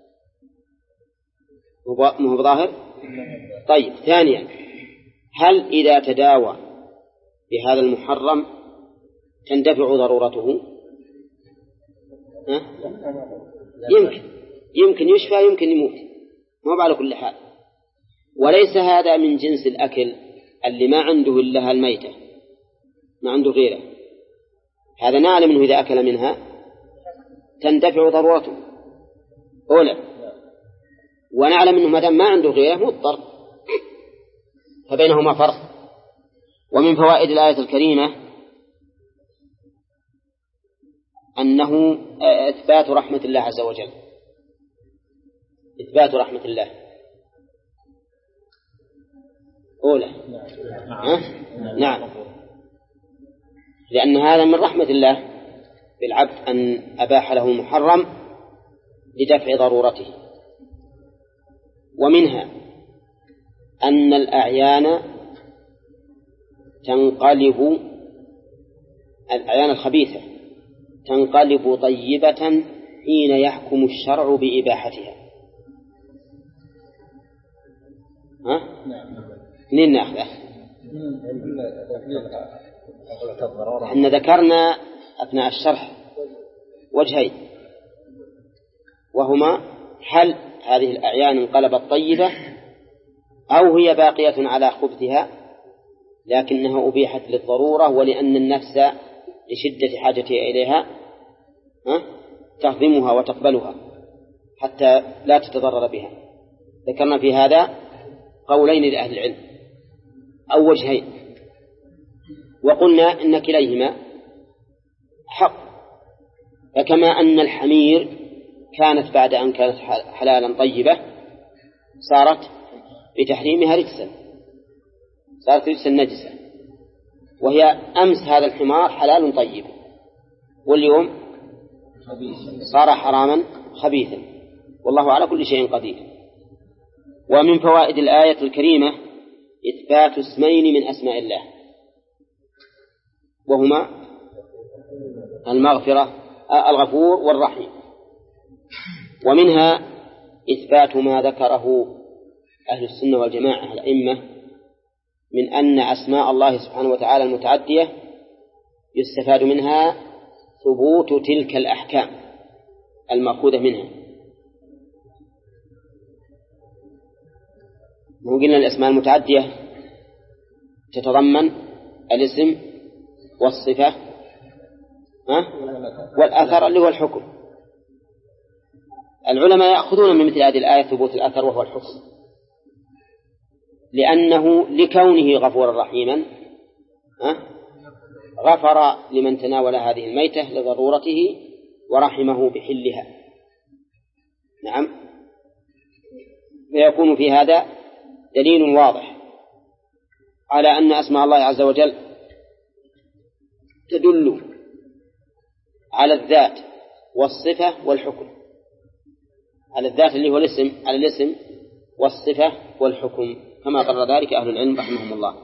مو ظاهر؟ طيب، ثانيا، هل إذا تداوى بهذا المحرم تندفع ضرورته؟ ها؟ يمكن يمكن يشفى يمكن يموت، ما على كل حال. وليس هذا من جنس الأكل اللي ما عنده إلا الميتة، ما عنده غيره. هذا نعلم أنه إذا أكل منها تندفع ضرورته أولى، ونعلم أنه مدام ما عنده غيره مضطر، فبينهما فرق. ومن فوائد الآية الكريمة أنه إثبات رحمة الله عز وجل، إثبات رحمة الله أولى. نعم. نعم، لأن هذا من رحمة الله بالعبد أن أباح له المحرم لدفع ضرورته. ومنها أن الأعيان تنقلب، الأعيان الخبيثة تنقلب طيبة حين يحكم الشرع بإباحتها. ها؟ منين نأخذه؟ إن ذكرنا أثناء الشرح وجهين، وهما: هل هذه الأعيان انقلبت طيبة أو هي باقية على خبثها لكنها أبيحت للضرورة ولأن النفس لشدة حاجتها إليها تهضمها وتقبلها حتى لا تتضرر بها. ذكرنا في هذا قولين لأهل العلم أو وجهين، وقلنا إن كليهما حق. فكما أن الحمير كانت بعد أن كانت حلالا طيبة صارت بتحريمها رجسا، صارت رجسا نجسا، وهي أمس هذا الحمار حلال طيب واليوم صار حراما خبيثا، والله على كل شيء قدير. ومن فوائد الآية الكريمة إثبات اسمين من أسماء الله، وهما المغفرة الغفور والرحيم. ومنها إثبات ما ذكره أهل السنة والجماعة الأئمة من أن أسماء الله سبحانه وتعالى المتعدية يستفاد منها ثبوت تلك الأحكام المأخوذة منها. وقلنا الأسماء المتعدية تتضمن الاسم والصفة والأثر اللي هو الحكم. العلماء يأخذون من مثل هذه الآية ثبوت الأثر وهو الحكم، لأنه لكونه غفورا رحيما غفر لمن تناول هذه الميتة لضرورته ورحمه بحلها. نعم، فيكون في هذا دليل واضح على أن أسماء الله عز وجل تدل على الذات والصفة والحكم، على الذات اللي هو الاسم، على الاسم والصفة والحكم، كما قرر ذلك أهل العلم رحمهم الله.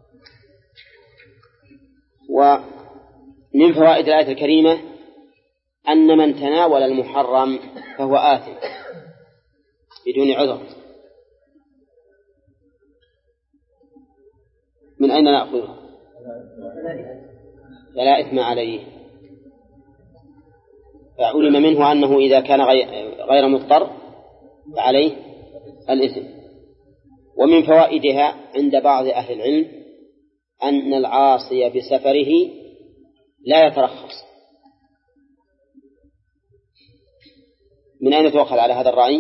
ومن فوائد الآية الكريمة أن من تناول المحرم فهو آثم بدون عذر. من أين نأخذه؟ فلا إثم عليه. فعلم منه أنه إذا كان غير مضطر فعليه الإثم. ومن فوائدها عند بعض أهل العلم أن العاصي بسفره لا يترخص. من أين تؤخذ على هذا الرأي؟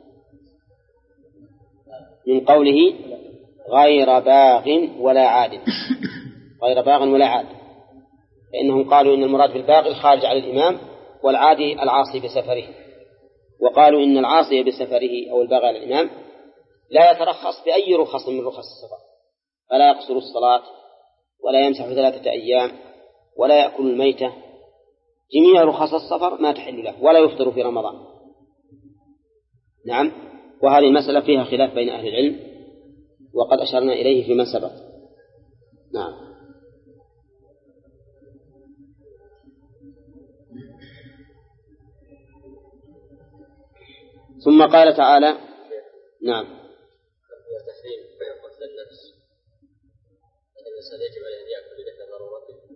من قوله غير باغ ولا عاد، غير باغ ولا عاد، فإنهم قالوا إن المراد بالباغ الخارج على الإمام، والعادي العاصي بسفره. وقالوا إن العاصي بسفره أو الباغي على الإمام لا يترخص بأي رخص من رخص السفر، فلا يقصر الصلاة ولا يمسح ثلاثة أيام ولا يأكل الميتة، جميع رخص السفر ما تحل له، ولا يفطر في رمضان. نعم، وهذه المسألة فيها خلاف بين أهل العلم وقد أشرنا إليه فيما سبق. نعم. ثم قال تعالى نعم تحريم قتل النفس، الإنسان يجب عليه أن يأكل لك ضرورته.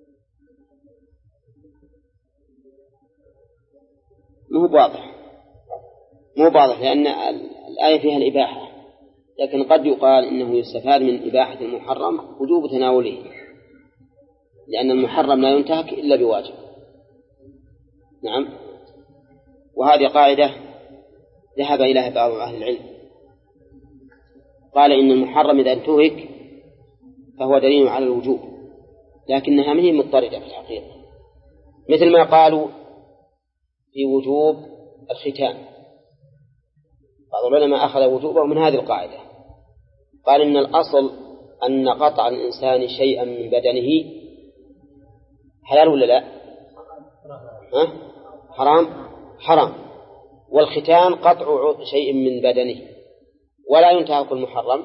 مو واضح مو واضح لأن الآية فيها الإباحة، لكن قد يقال إنه يستفاد من إباحة المحرم وجوب تناوله، لأن المحرم لا ينتهك إلا بواجب. نعم، وهذه قاعدة ذهب إليها بعض أهل العلم، قال إن المحرم إذا انتهك فهو دليل على الوجوب، لكنها ما هي مضطردة في الحقيقة، مثل ما قالوا في وجوب الختان. بعض العلماء أخذ وجوبه من هذه القاعدة، قال إن الأصل أن قطع الإنسان شيئا من بدنه حلال ولا لا؟ ها؟ حرام حرام، والختان قطع شيء من بدنه، ولا ينتهك المحرم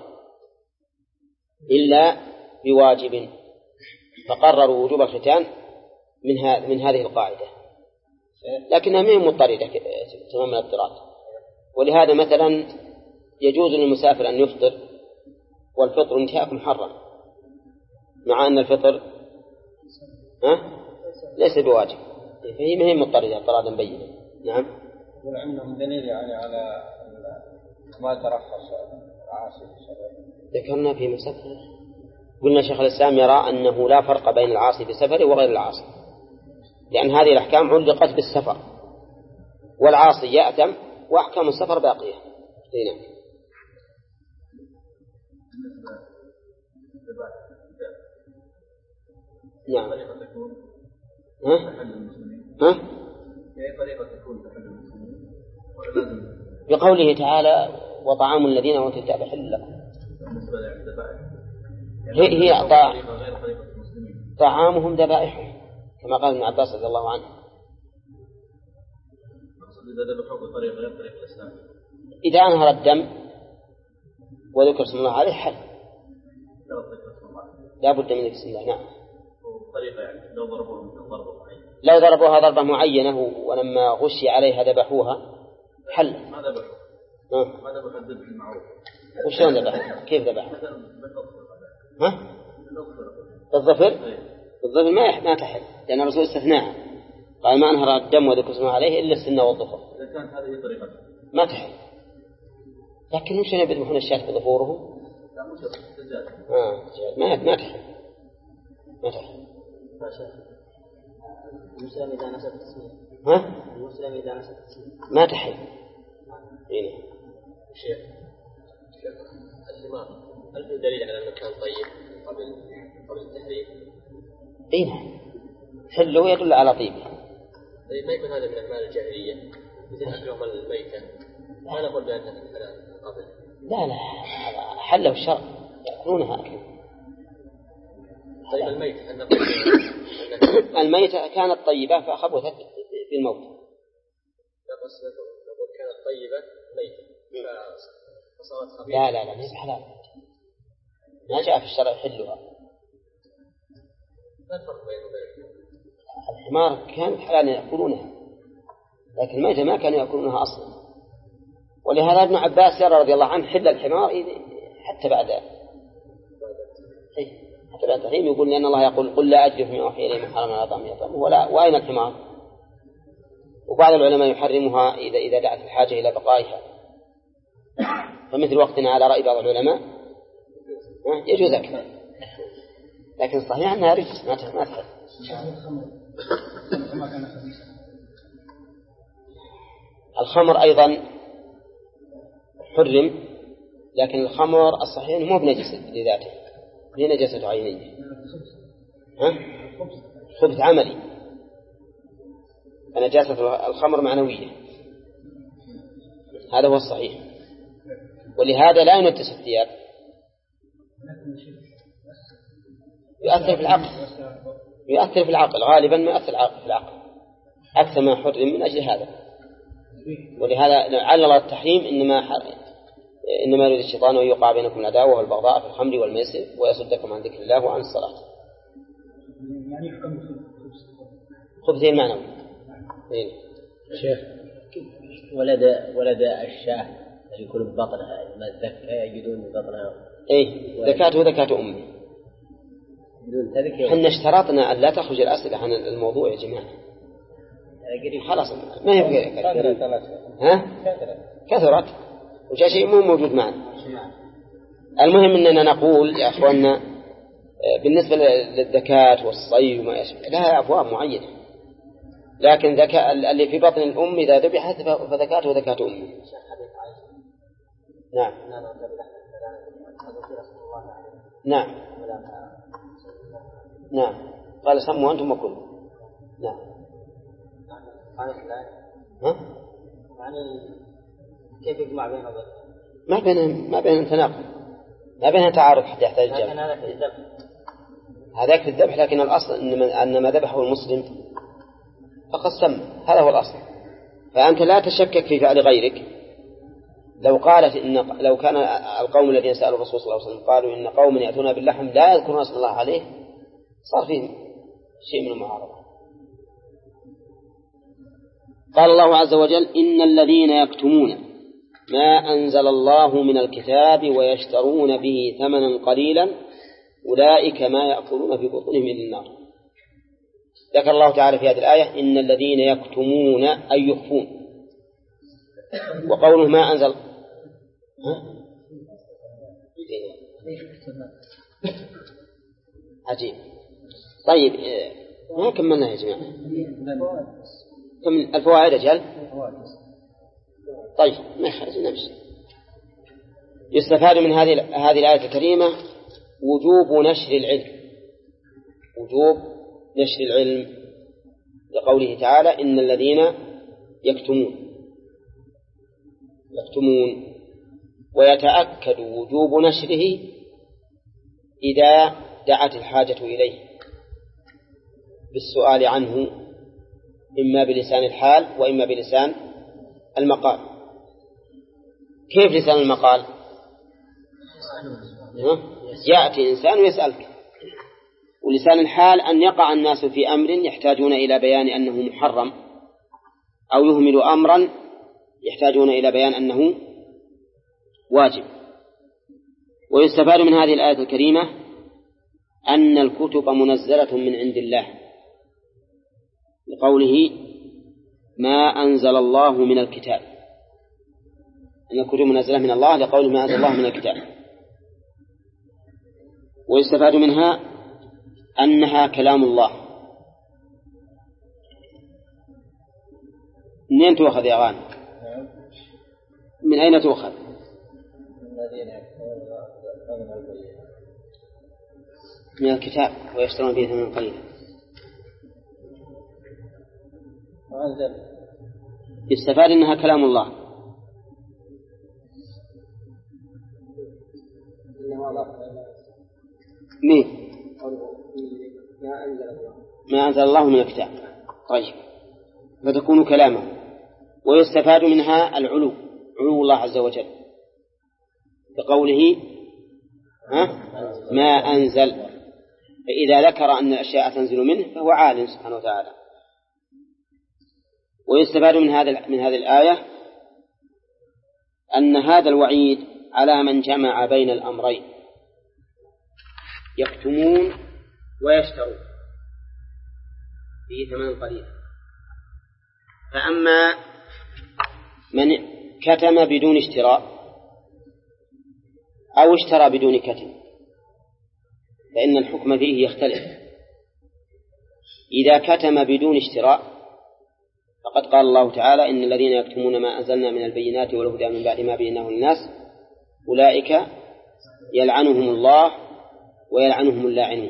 إلا بواجب، فقرروا وجوب الختان من, من هذه القاعدة، لكنها ما هي مضطردة تمام الاضطراد. ولهذا مثلا يجوز للمسافر أن يفطر، والفطر انتهاك محرم، مع أن الفطر ها؟ ليس بواجب، فهي ما هي مضطردة اضطرادا بينا. نعم، وعندهم دليل يعني على ما ترخص العاصي. ذكرنا في مسافر، قلنا شيخ الإسلام يرى أنه لا فرق بين العاصي بسفره وغير العاصي، لأن هذه الأحكام علقت بالسفر، والعاصي يأتم وأحكام السفر باقية. نعم. نعم. ها؟ ها؟ بقوله تعالى وطعام الذين أوتوا الكتاب حل لكم، هي, هي طع... طعامهم ذبائحهم كما قال ابن عباس رضي الله عنه. إذا أنهر الدم وذكر اسم الله عليه حل، لا بد من اسم الله. نعم. لو ضربوها ضربة معينة، لو ضربوها ضربة معينة ولما غشي عليها ذبحوها حل. ما ذبحوا ما ذبحوا الذبح المعروف. وشلون ذبح؟ كيف ذبح؟ ها؟ بالظفر؟ بالظفر ما ما تحل، لأن الرسول استثناها، قال ما أنهر الدم وذكر اسمه عليه إلا السن والظفر. إذا كانت هذه طريقة ما تحل، لكن وش يذبحون الشاة بظفورهم؟ لا مش الدجاج. آه ما ما تحل ما تحل. المسلم إذا نسب التسمية. ها؟ المسلم إذا نسب التسمية ما تحل. إيه. شيخ الحمار هل في دليل على أنه كان طيب قبل قبل التحريم؟ إيه حله يدل على طيبه. طيب ما يكون هذا من أعمال الجاهلية مثل أكلهم الميتة؟ ما نقول بأنها حلال قبل. لا لا حله الشرع يأكلونها أكل. طيب الميت أن الميتة كانت طيبة فخبثت بالموت. لا بس نقول كانت طيبة ميتة فصارت خبيثة. لا لا لا ليس حلال، ما جاء في الشرع حلها. ما الفرق بينه وبين الحمار كانت حلال يأكلونها، لكن الميتة ما كانوا يأكلونها أصلا. ولهذا ابن عباس يرى رضي الله عنه حل الحمار حتى بعد حتى بعد التحريم، يقول لأن الله يقول قل لا أجد فيما أوحي إلي من حرم على طعام يطعمه ولا وأين الحمار. وبعض العلماء يحرمها إذا إذا دعت الحاجة إلى بقائها، فمثل وقتنا على رأي بعض العلماء يجوز أكله، لكن صحيح أنها رجس ما تحل. الخمر أيضا حرم، لكن الخمر الصحيح مو بنجس لذاته، هي نجاسة عينية، ها؟ خبث عملي، فنجاسة الخمر معنوية، هذا هو الصحيح. ولهذا لا ينجس الثياب، يؤثر في العقل، يؤثر في العقل غالبا، ما يؤثر في العقل أكثر ما حرم من أجل هذا. ولهذا علل التحريم إنما إنما يريد الشيطان أن يوقع بينكم العداوة والبغضاء في الخمر والميسر ويصدكم عن ذكر الله وعن الصلاة. يعني يحكم خبثين معنوي. شيخ ولد ولد الشاه يكون ببطنها ما الذكاء يجدون ببطنها. إيه ذكاته ذكاة أمه. بدون تذكير. حنا اشترطنا أن لا تخرج الأسئلة عن الموضوع يا جماعة. خلاص ما يبقى كثرت. ها؟ كثرت. وجاء شيء مو موجود معنا. المهم أننا نقول يا أخواننا بالنسبة للذكاة والصيد وما يشبه لها أبواب معينة، لكن ذكاء اللي في بطن الأم إذا ذبحت فذكاته ذكاة أمه. نعم نعم نعم قال سموا أنتم وكلوا. نعم ها؟ يعني كيف يجمع بين هذا؟ ما بين ما بين تناقض، ما بين تعارض حتى يحتاج الجمع. لكن هذا في الذبح، هذاك في الذبح، لكن الأصل أن ما ذبحه المسلم فقد سمى، هذا هو الأصل. فأنت لا تشكك في فعل غيرك. لو قالت إن لو كان القوم الذين سألوا الرسول صلى الله عليه وسلم قالوا إن قوم يأتون باللحم لا يذكرون اسم الله عليه، صار فيه شيء من المعارضة. قال الله عز وجل إن الذين يكتمون ما أنزل الله من الكتاب ويشترون به ثمنا قليلا أولئك ما يأكلون في بطونهم إلا النار. ذكر الله تعالى في هذه الآية إن الذين يكتمون أي يخفون، وقوله ما أنزل ها؟ عجيب. طيب ما كملنا يا جماعة كم الفوائد أجل. طيب ما يخرج نمشي. يستفاد من هذه هذه الآية الكريمة وجوب نشر العلم، وجوب نشر العلم لقوله تعالى إن الذين يكتمون يكتمون ويتأكد وجوب نشره إذا دعت الحاجة إليه بالسؤال عنه، إما بلسان الحال وإما بلسان المقال. كيف لسان المقال؟ يأتي إنسان ويسألك. ولسان الحال أن يقع الناس في أمر يحتاجون إلى بيان أنه محرم، أو يهمل أمرا يحتاجون إلى بيان أنه واجب. ويستفاد من هذه الآية الكريمة أن الكتب منزلة من عند الله لقوله ما أنزل الله من الكتاب، أن الكتب منزلة من الله لقوله ما أنزل الله من الكتاب. ويستفاد منها أنها كلام الله. منين تؤخذ يا غانم؟ من أين تؤخذ؟ من الكتاب ويشترون به ثمنا قليلا. يستفاد أنها كلام الله. مين؟ ما أنزل الله من الكتاب. طيب فتكون كلامه. ويستفاد منها العلو، علو الله عز وجل بقوله ها؟ ما أنزل، فإذا ذكر أن الأشياء تنزل منه فهو عالم سبحانه وتعالى. ويستفاد من هذا من هذه الآية أن هذا الوعيد على من جمع بين الأمرين، يكتمون ويشترون به ثمن قليل. فأما من كتم بدون اشتراء أو اشترى بدون كتم فإن الحكم فيه يختلف. إذا كتم بدون اشتراء فقد قال الله تعالى إن الذين يكتمون ما أنزلنا من البينات والهدى من بعد ما بيناه للناس أولئك يلعنهم الله ويلعنهم اللاعنون.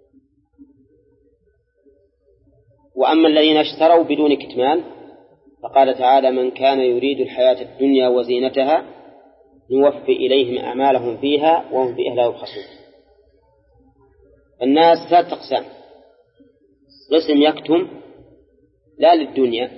وأما الذين اشتروا بدون كتمان فقال تعالى من كان يريد الحياة الدنيا وزينتها نوفي إليهم أعمالهم فيها وهم فيها لا يبخسون. الناس ثلاث أقسام: قسم يكتم لا للدنيا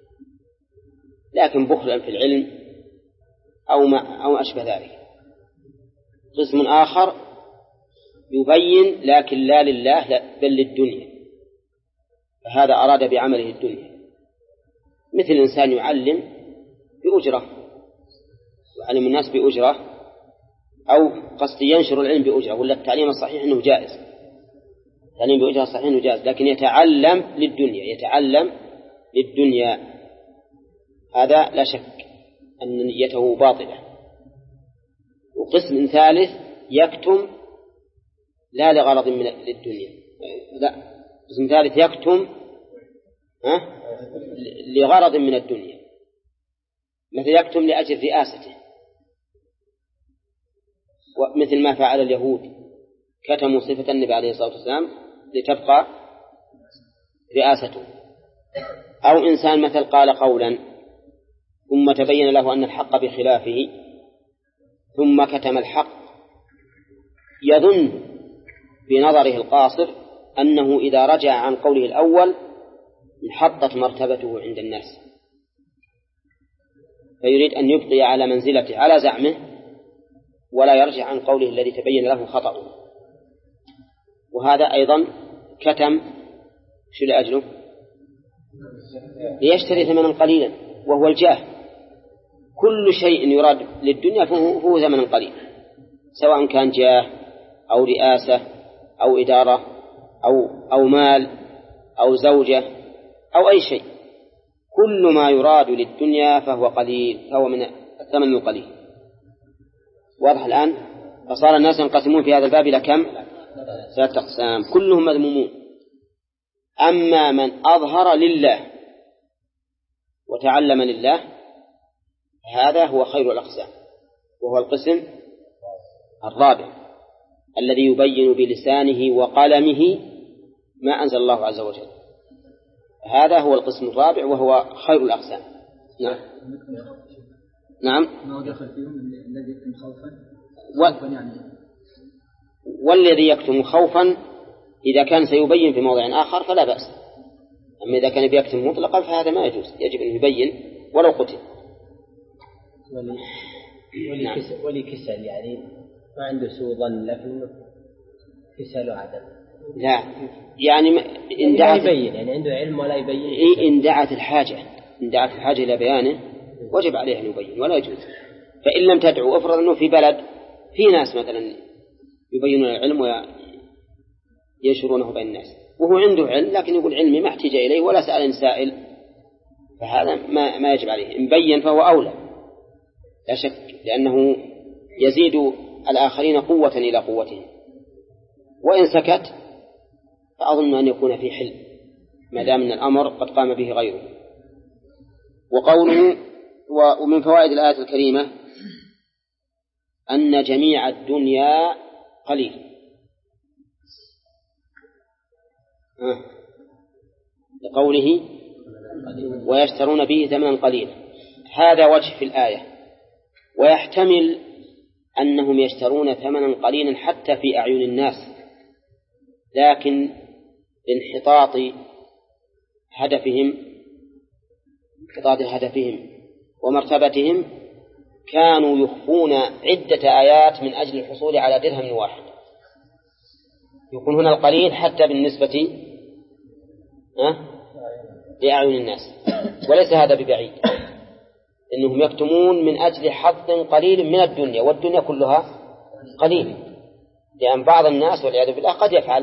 لكن بخلا في العلم أو ما أو أشبه ذلك. قسم آخر يبين لكن لا لله لا بل للدنيا، فهذا أراد بعمله الدنيا، مثل إنسان يعلم بأجرة، يعلم الناس بأجرة، أو قصد ينشر العلم بأجرة، ولا التعليم الصحيح أنه جائز، التعليم بأجرة صحيح أنه جائز، لكن يتعلم للدنيا، يتعلم للدنيا، هذا لا شك أن نيته باطلة. وقسم ثالث يكتم لا لغرض من للدنيا، لا، قسم ثالث يكتم ها لغرض من الدنيا، مثل يكتم لأجل رئاسته، ومثل ما فعل اليهود كتموا صفة النبي عليه الصلاة والسلام لتبقى رئاسته. أو إنسان مثل قال قولا ثم تبين له أن الحق بخلافه ثم كتم الحق، يظن بنظره القاصر أنه إذا رجع عن قوله الأول انحطت مرتبته عند الناس، فيريد أن يبقي على منزلته على زعمه ولا يرجع عن قوله الذي تبين له خطأه. وهذا أيضا كتم شو لأجله؟ ليشتري ثمنا قليلا وهو الجاه. كل شيء يراد للدنيا فهو ثمن قليل، سواء كان جاه أو رئاسة أو إدارة أو أو مال أو زوجة أو أي شيء، كل ما يراد للدنيا فهو قليل، فهو من الثمن القليل. واضح الآن؟ فصار الناس ينقسمون في هذا الباب إلى كم؟ ثلاثة أقسام كلهم مذمومون. أما من أظهر لله وتعلم لله هذا هو خير الأقسام، وهو القسم الرابع الذي يبين بلسانه وقلمه ما أنزل الله عز وجل، هذا هو القسم الرابع وهو خير الأقسام. نعم نعم. ما دخل فيهم الذي يكتم خوفا و... يعني. والذي يكتم خوفا إذا كان سيبين في موضع آخر فلا بأس، أما إذا كان بيكتم مطلقا فهذا ما يجوز، يجب أن يبين ولو قتل. ولي ولي, نعم. كسل ولي كسل يعني ما عنده سوء ظن لكن كسل عدم. لا يعني إن دعت يبين يعني عنده علم ولا يبين. إيه إن دعت الحاجة إن دعت الحاجة إلى بيانه وجب عليه أن يبين ولا يجوز. فإن لم تدعو أفرض أنه في بلد في ناس مثلا يبينون العلم وينشرونه بين الناس وهو عنده علم لكن يقول علمي ما احتاج إليه ولا سأل سائل، فهذا ما ما يجب عليه. إن بين فهو أولى لا شك، لأنه يزيد الآخرين قوة إلى قوتهم. وإن سكت فأظن أن يكون في حل ما دام أن الأمر قد قام به غيره. وقوله ومن فوائد الآية الكريمة أن جميع الدنيا قليل. آه. لقوله ويشترون به ثمنا قليلا، هذا وجه في الآية، ويحتمل أنهم يشترون ثمنا قليلا حتى في أعين الناس، لكن لانحطاط هدفهم انحطاط هدفهم ومرتبتهم كانوا يخفون عدة آيات من أجل الحصول على درهم واحد. يكون هنا القليل حتى بالنسبة أه؟ لأعين الناس، وليس هذا ببعيد، إنهم يكتمون من أجل حظ قليل من الدنيا، والدنيا كلها قليل، لأن بعض الناس والعياذ بالله قد يفعل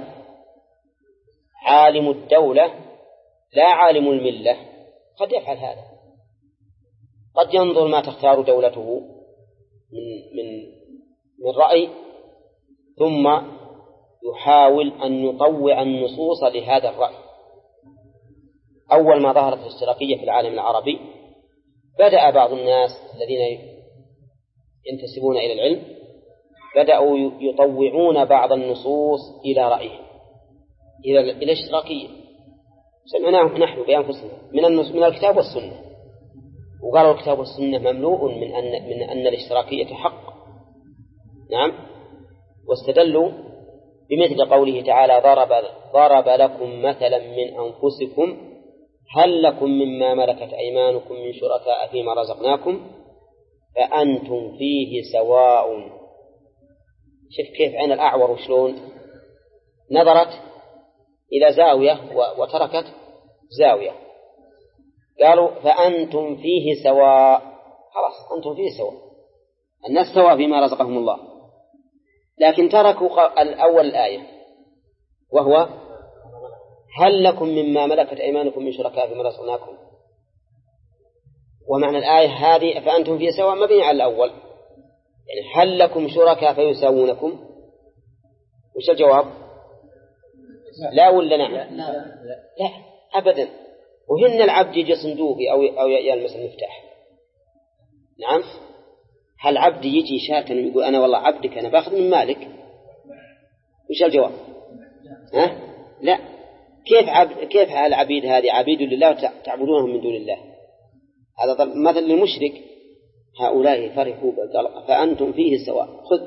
عالم الدولة لا عالم الملة، قد يفعل هذا، قد ينظر ما تختار دولته من من من رأي ثم يحاول أن يطوع النصوص لهذا الرأي. أول ما ظهرت الاشتراكية في العالم العربي بدأ بعض الناس الذين ينتسبون إلى العلم بدأوا يطوعون بعض النصوص إلى رأيهم، إلى الاشتراكية. سمعناهم نحن بأنفسنا من من الكتاب والسنة، وقالوا الكتاب والسنة مملوء من أن من أن الاشتراكية حق. نعم. واستدلوا بمثل قوله تعالى: ضرب ضرب لكم مثلا من أنفسكم هل لكم مما ملكت أيمانكم من شركاء فيما رزقناكم فأنتم فيه سواء. شوف كيف عين الأعور وشلون نظرت إلى زاوية وتركت زاوية. قالوا فأنتم فيه سواء، خلاص أنتم فيه سواء، الناس سواء فيما رزقهم الله. لكن تركوا الأول الآية وهو هل لكم مما ملكت أيمانكم من شركاء فيما رزقناكم. ومعنى الآية هذه فأنتم فيه سواء مبني على الأول، يعني هل لكم شركاء فيساوونكم؟ وش الجواب؟ لا ولا نعم؟ لا, لا, لا أبدا. وهن العبد يجي صندوقي أو أو يلمس المفتاح. نعم. هل عبد يجي شاكا ويقول أنا والله عبدك أنا باخذ من مالك؟ وش الجواب؟ ها؟ لا. كيف عبد كيف العبيد هذه عبيد لله تعبدونهم من دون الله؟ هذا مثل للمشرك. هؤلاء فرحوا بالقلق فأنتم فيه سواء. خذ.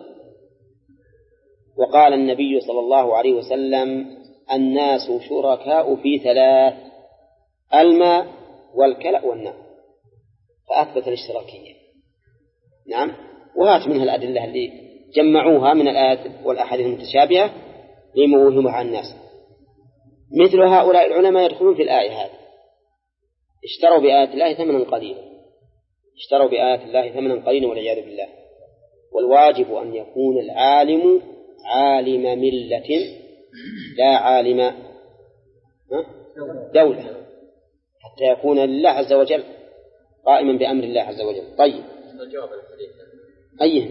وقال النبي صلى الله عليه وسلم: الناس شركاء في ثلاث: الماء والكلأ والنار. فأثبت الاشتراكية. نعم. وهات منها الأدلة اللي جمعوها من الآيات والأحاديث المتشابهة ليموهمها عن الناس. مثل هؤلاء العلماء يدخلون في الآية هذه، اشتروا بآيات الله ثمنا قليلا، اشتروا بآيات الله ثمنا قليلا والعياذ بالله. والواجب أن يكون العالم عالم ملة لا عالم دولة، حتى يكون لله عز وجل قائما بأمر الله عز وجل. طيب الجواب الحديث أيه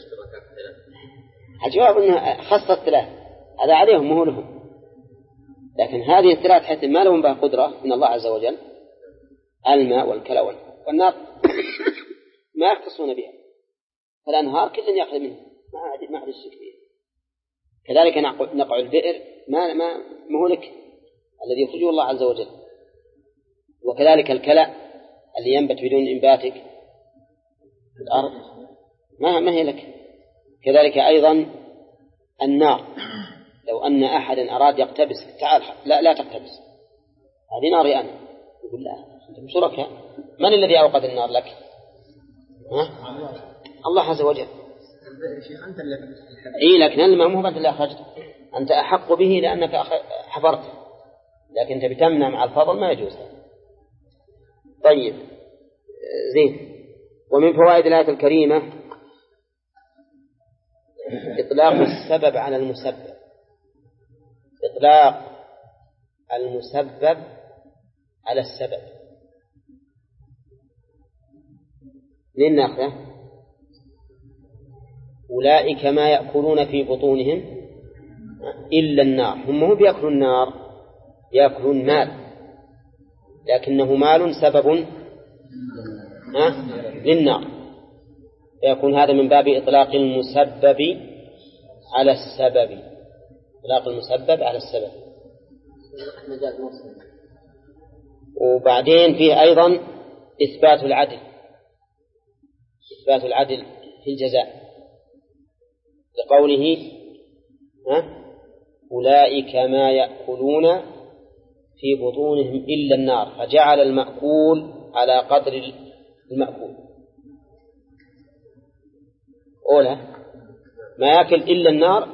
الجواب أنه خص الثلاث هذا عليهم مو لهم، لكن هذه الثلاث حيث ما لهم بها قدرة من الله عز وجل: الماء والكلى والنار ما يختصون بها. فالأنهار كل يأخذ منها ما عاد ما عاد الشك فيها. كذلك نقع البئر ما ما مهلك الذي يخرجه الله عز وجل. وكذلك الكلى اللي ينبت بدون إنباتك في الأرض ما ما هي لك. كذلك أيضا النار، لو أن أحدا أراد يقتبس تعال لا لا تقتبس هذه ناري أنا، يقول لا أنتم شركاء. من الذي أوقد النار لك؟ ها؟ الله عز وجل. إيه لكن الماء مو أنت اللي أخرجته، أنت أحق به لأنك حفرت، لكن تبي تمنع مع الفضل ما يجوز. طيب زين. ومن فوائد الآية الكريمة إطلاق السبب على المسبب، إطلاق المسبب على السبب. لين ناخذه أولئك ما يأكلون في بطونهم إلا النار. هم هم بيأكلون النار، يأكلون مال، لكنه مال سبب للنار، فيكون هذا من باب إطلاق المسبب على السبب، إطلاق المسبب على السبب. وبعدين فيه أيضا إثبات العدل، إثبات العدل في الجزاء لقوله ها أولئك ما يأكلون في بطونهم إلا النار، فجعل المأكول على قدر المأكول. أولى ما يأكل إلا النار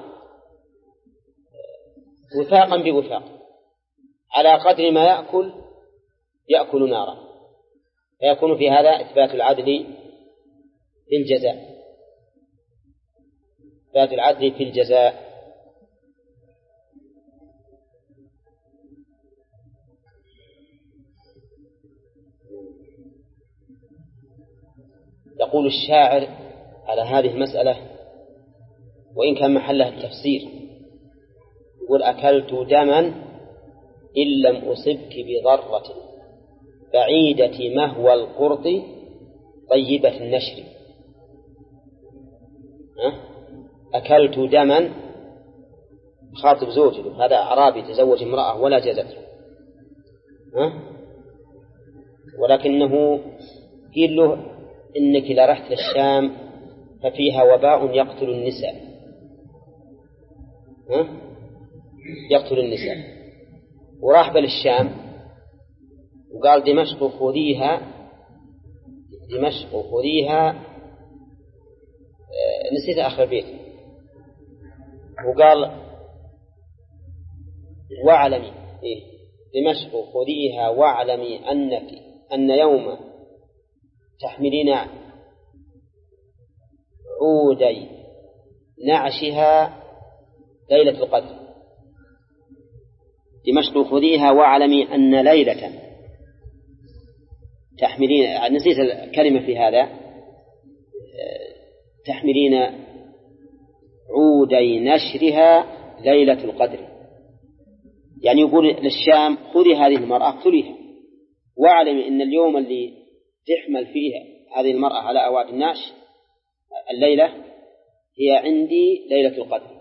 وفاقا بوفاق، على قدر ما يأكل يأكل نارا، فيكون في هذا إثبات العدل في الجزاء، إثبات العدل في الجزاء. يقول الشاعر على هذه المسألة وإن كان محلها التفسير: يقول أكلت دما إن لم أصبك بضرة بعيدة مهوى القرط طيبة النشر. أكلت دما خاطب زوجي، هذا أعرابي تزوج امرأة ولا جازته، ولكنه قيل له إنك لرحت للشام ففيها وباء يقتل النساء، يقتل النساء، وراح للشام وقال دمشق خذيها، دمشق خذيها، نسيت آخر بيت، وقال واعلمي إيه دمشق خذيها واعلمي أنك أن يوم تحملين عودي نعشها ليلة القدر. دمشق خذيها واعلمي أن ليلة تحملين، نسيت الكلمة في هذا، تحملين عودي نشرها ليلة القدر، يعني يقول للشام خذي هذه المرأة اقتليها، واعلمي أن اليوم اللي تحمل فيه هذه المرأة على أواد النعش الليلة هي عندي ليلة القدر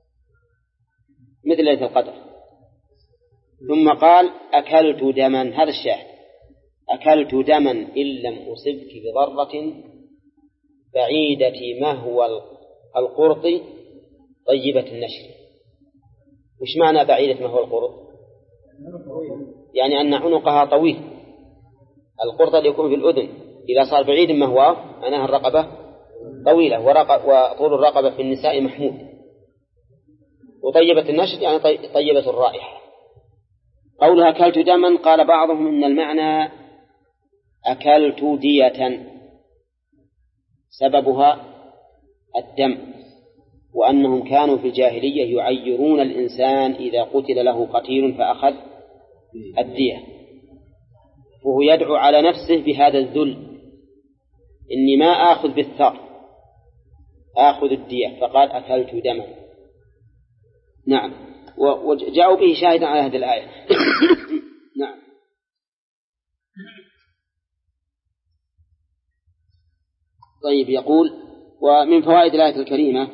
مثل ليلة القدر. ثم قال أكلت دما، هذا الشاهد، أكلت دما إن لم أصبك بضرة بعيدة مهوى القرط طيبة النشر. وش معنى بعيدة مهوى القرط؟ يعني أن عنقها طويل، القرط اللي يكون في الأذن إذا صار بعيد مهواه معناها الرقبة طويلة، وطول الرقبة في النساء محمود. وطيبة النشر يعني طيبة الرائحة. قولها أكلت دما قال بعضهم إن المعنى أكلت دية سببها الدم، وأنهم كانوا في الجاهلية يعيرون الإنسان إذا قتل له قتيل فأخذ الدية، وهو يدعو على نفسه بهذا الذل، إني ما آخذ بالثار آخذ الدية، فقال أكلت دما. نعم، وجاءوا به شاهدا على هذه الآية. نعم. طيب، يقول ومن فوائد الآية الكريمة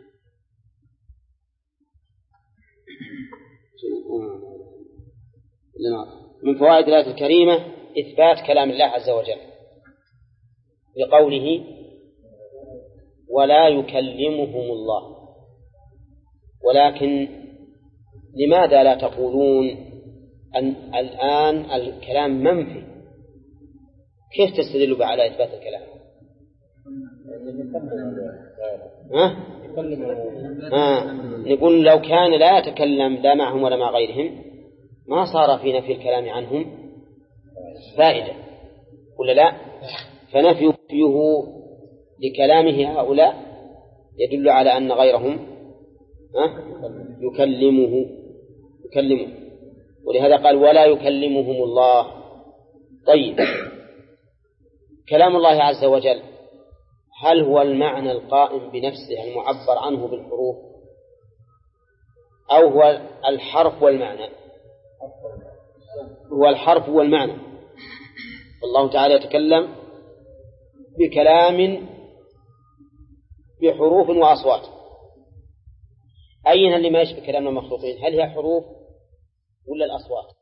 من فوائد الآية الكريمة إثبات كلام الله عز وجل بقوله ولا يكلمهم الله. ولكن لماذا لا تقولون أن الآن الكلام منفي؟ كيف تستدلوا على إثبات الكلام؟ ها؟ ها؟ نقول لو كان لا يتكلم لا معهم ولا مع غيرهم ما صار في نفي الكلام عنهم فائدة، ولا لا؟ فنفيه لكلامه هؤلاء يدل على أن غيرهم ها؟ يكلمه يكلمه ولهذا قال ولا يكلمهم الله. طيب، كلام الله عز وجل هل هو المعنى القائم بنفسه المعبر عنه بالحروف، أو هو الحرف والمعنى؟ هو الحرف والمعنى. الله تعالى يتكلم بكلام بحروف وأصوات. أين اللي ما يشبه كلامنا المخلوقين؟ هل هي حروف ولا الأصوات؟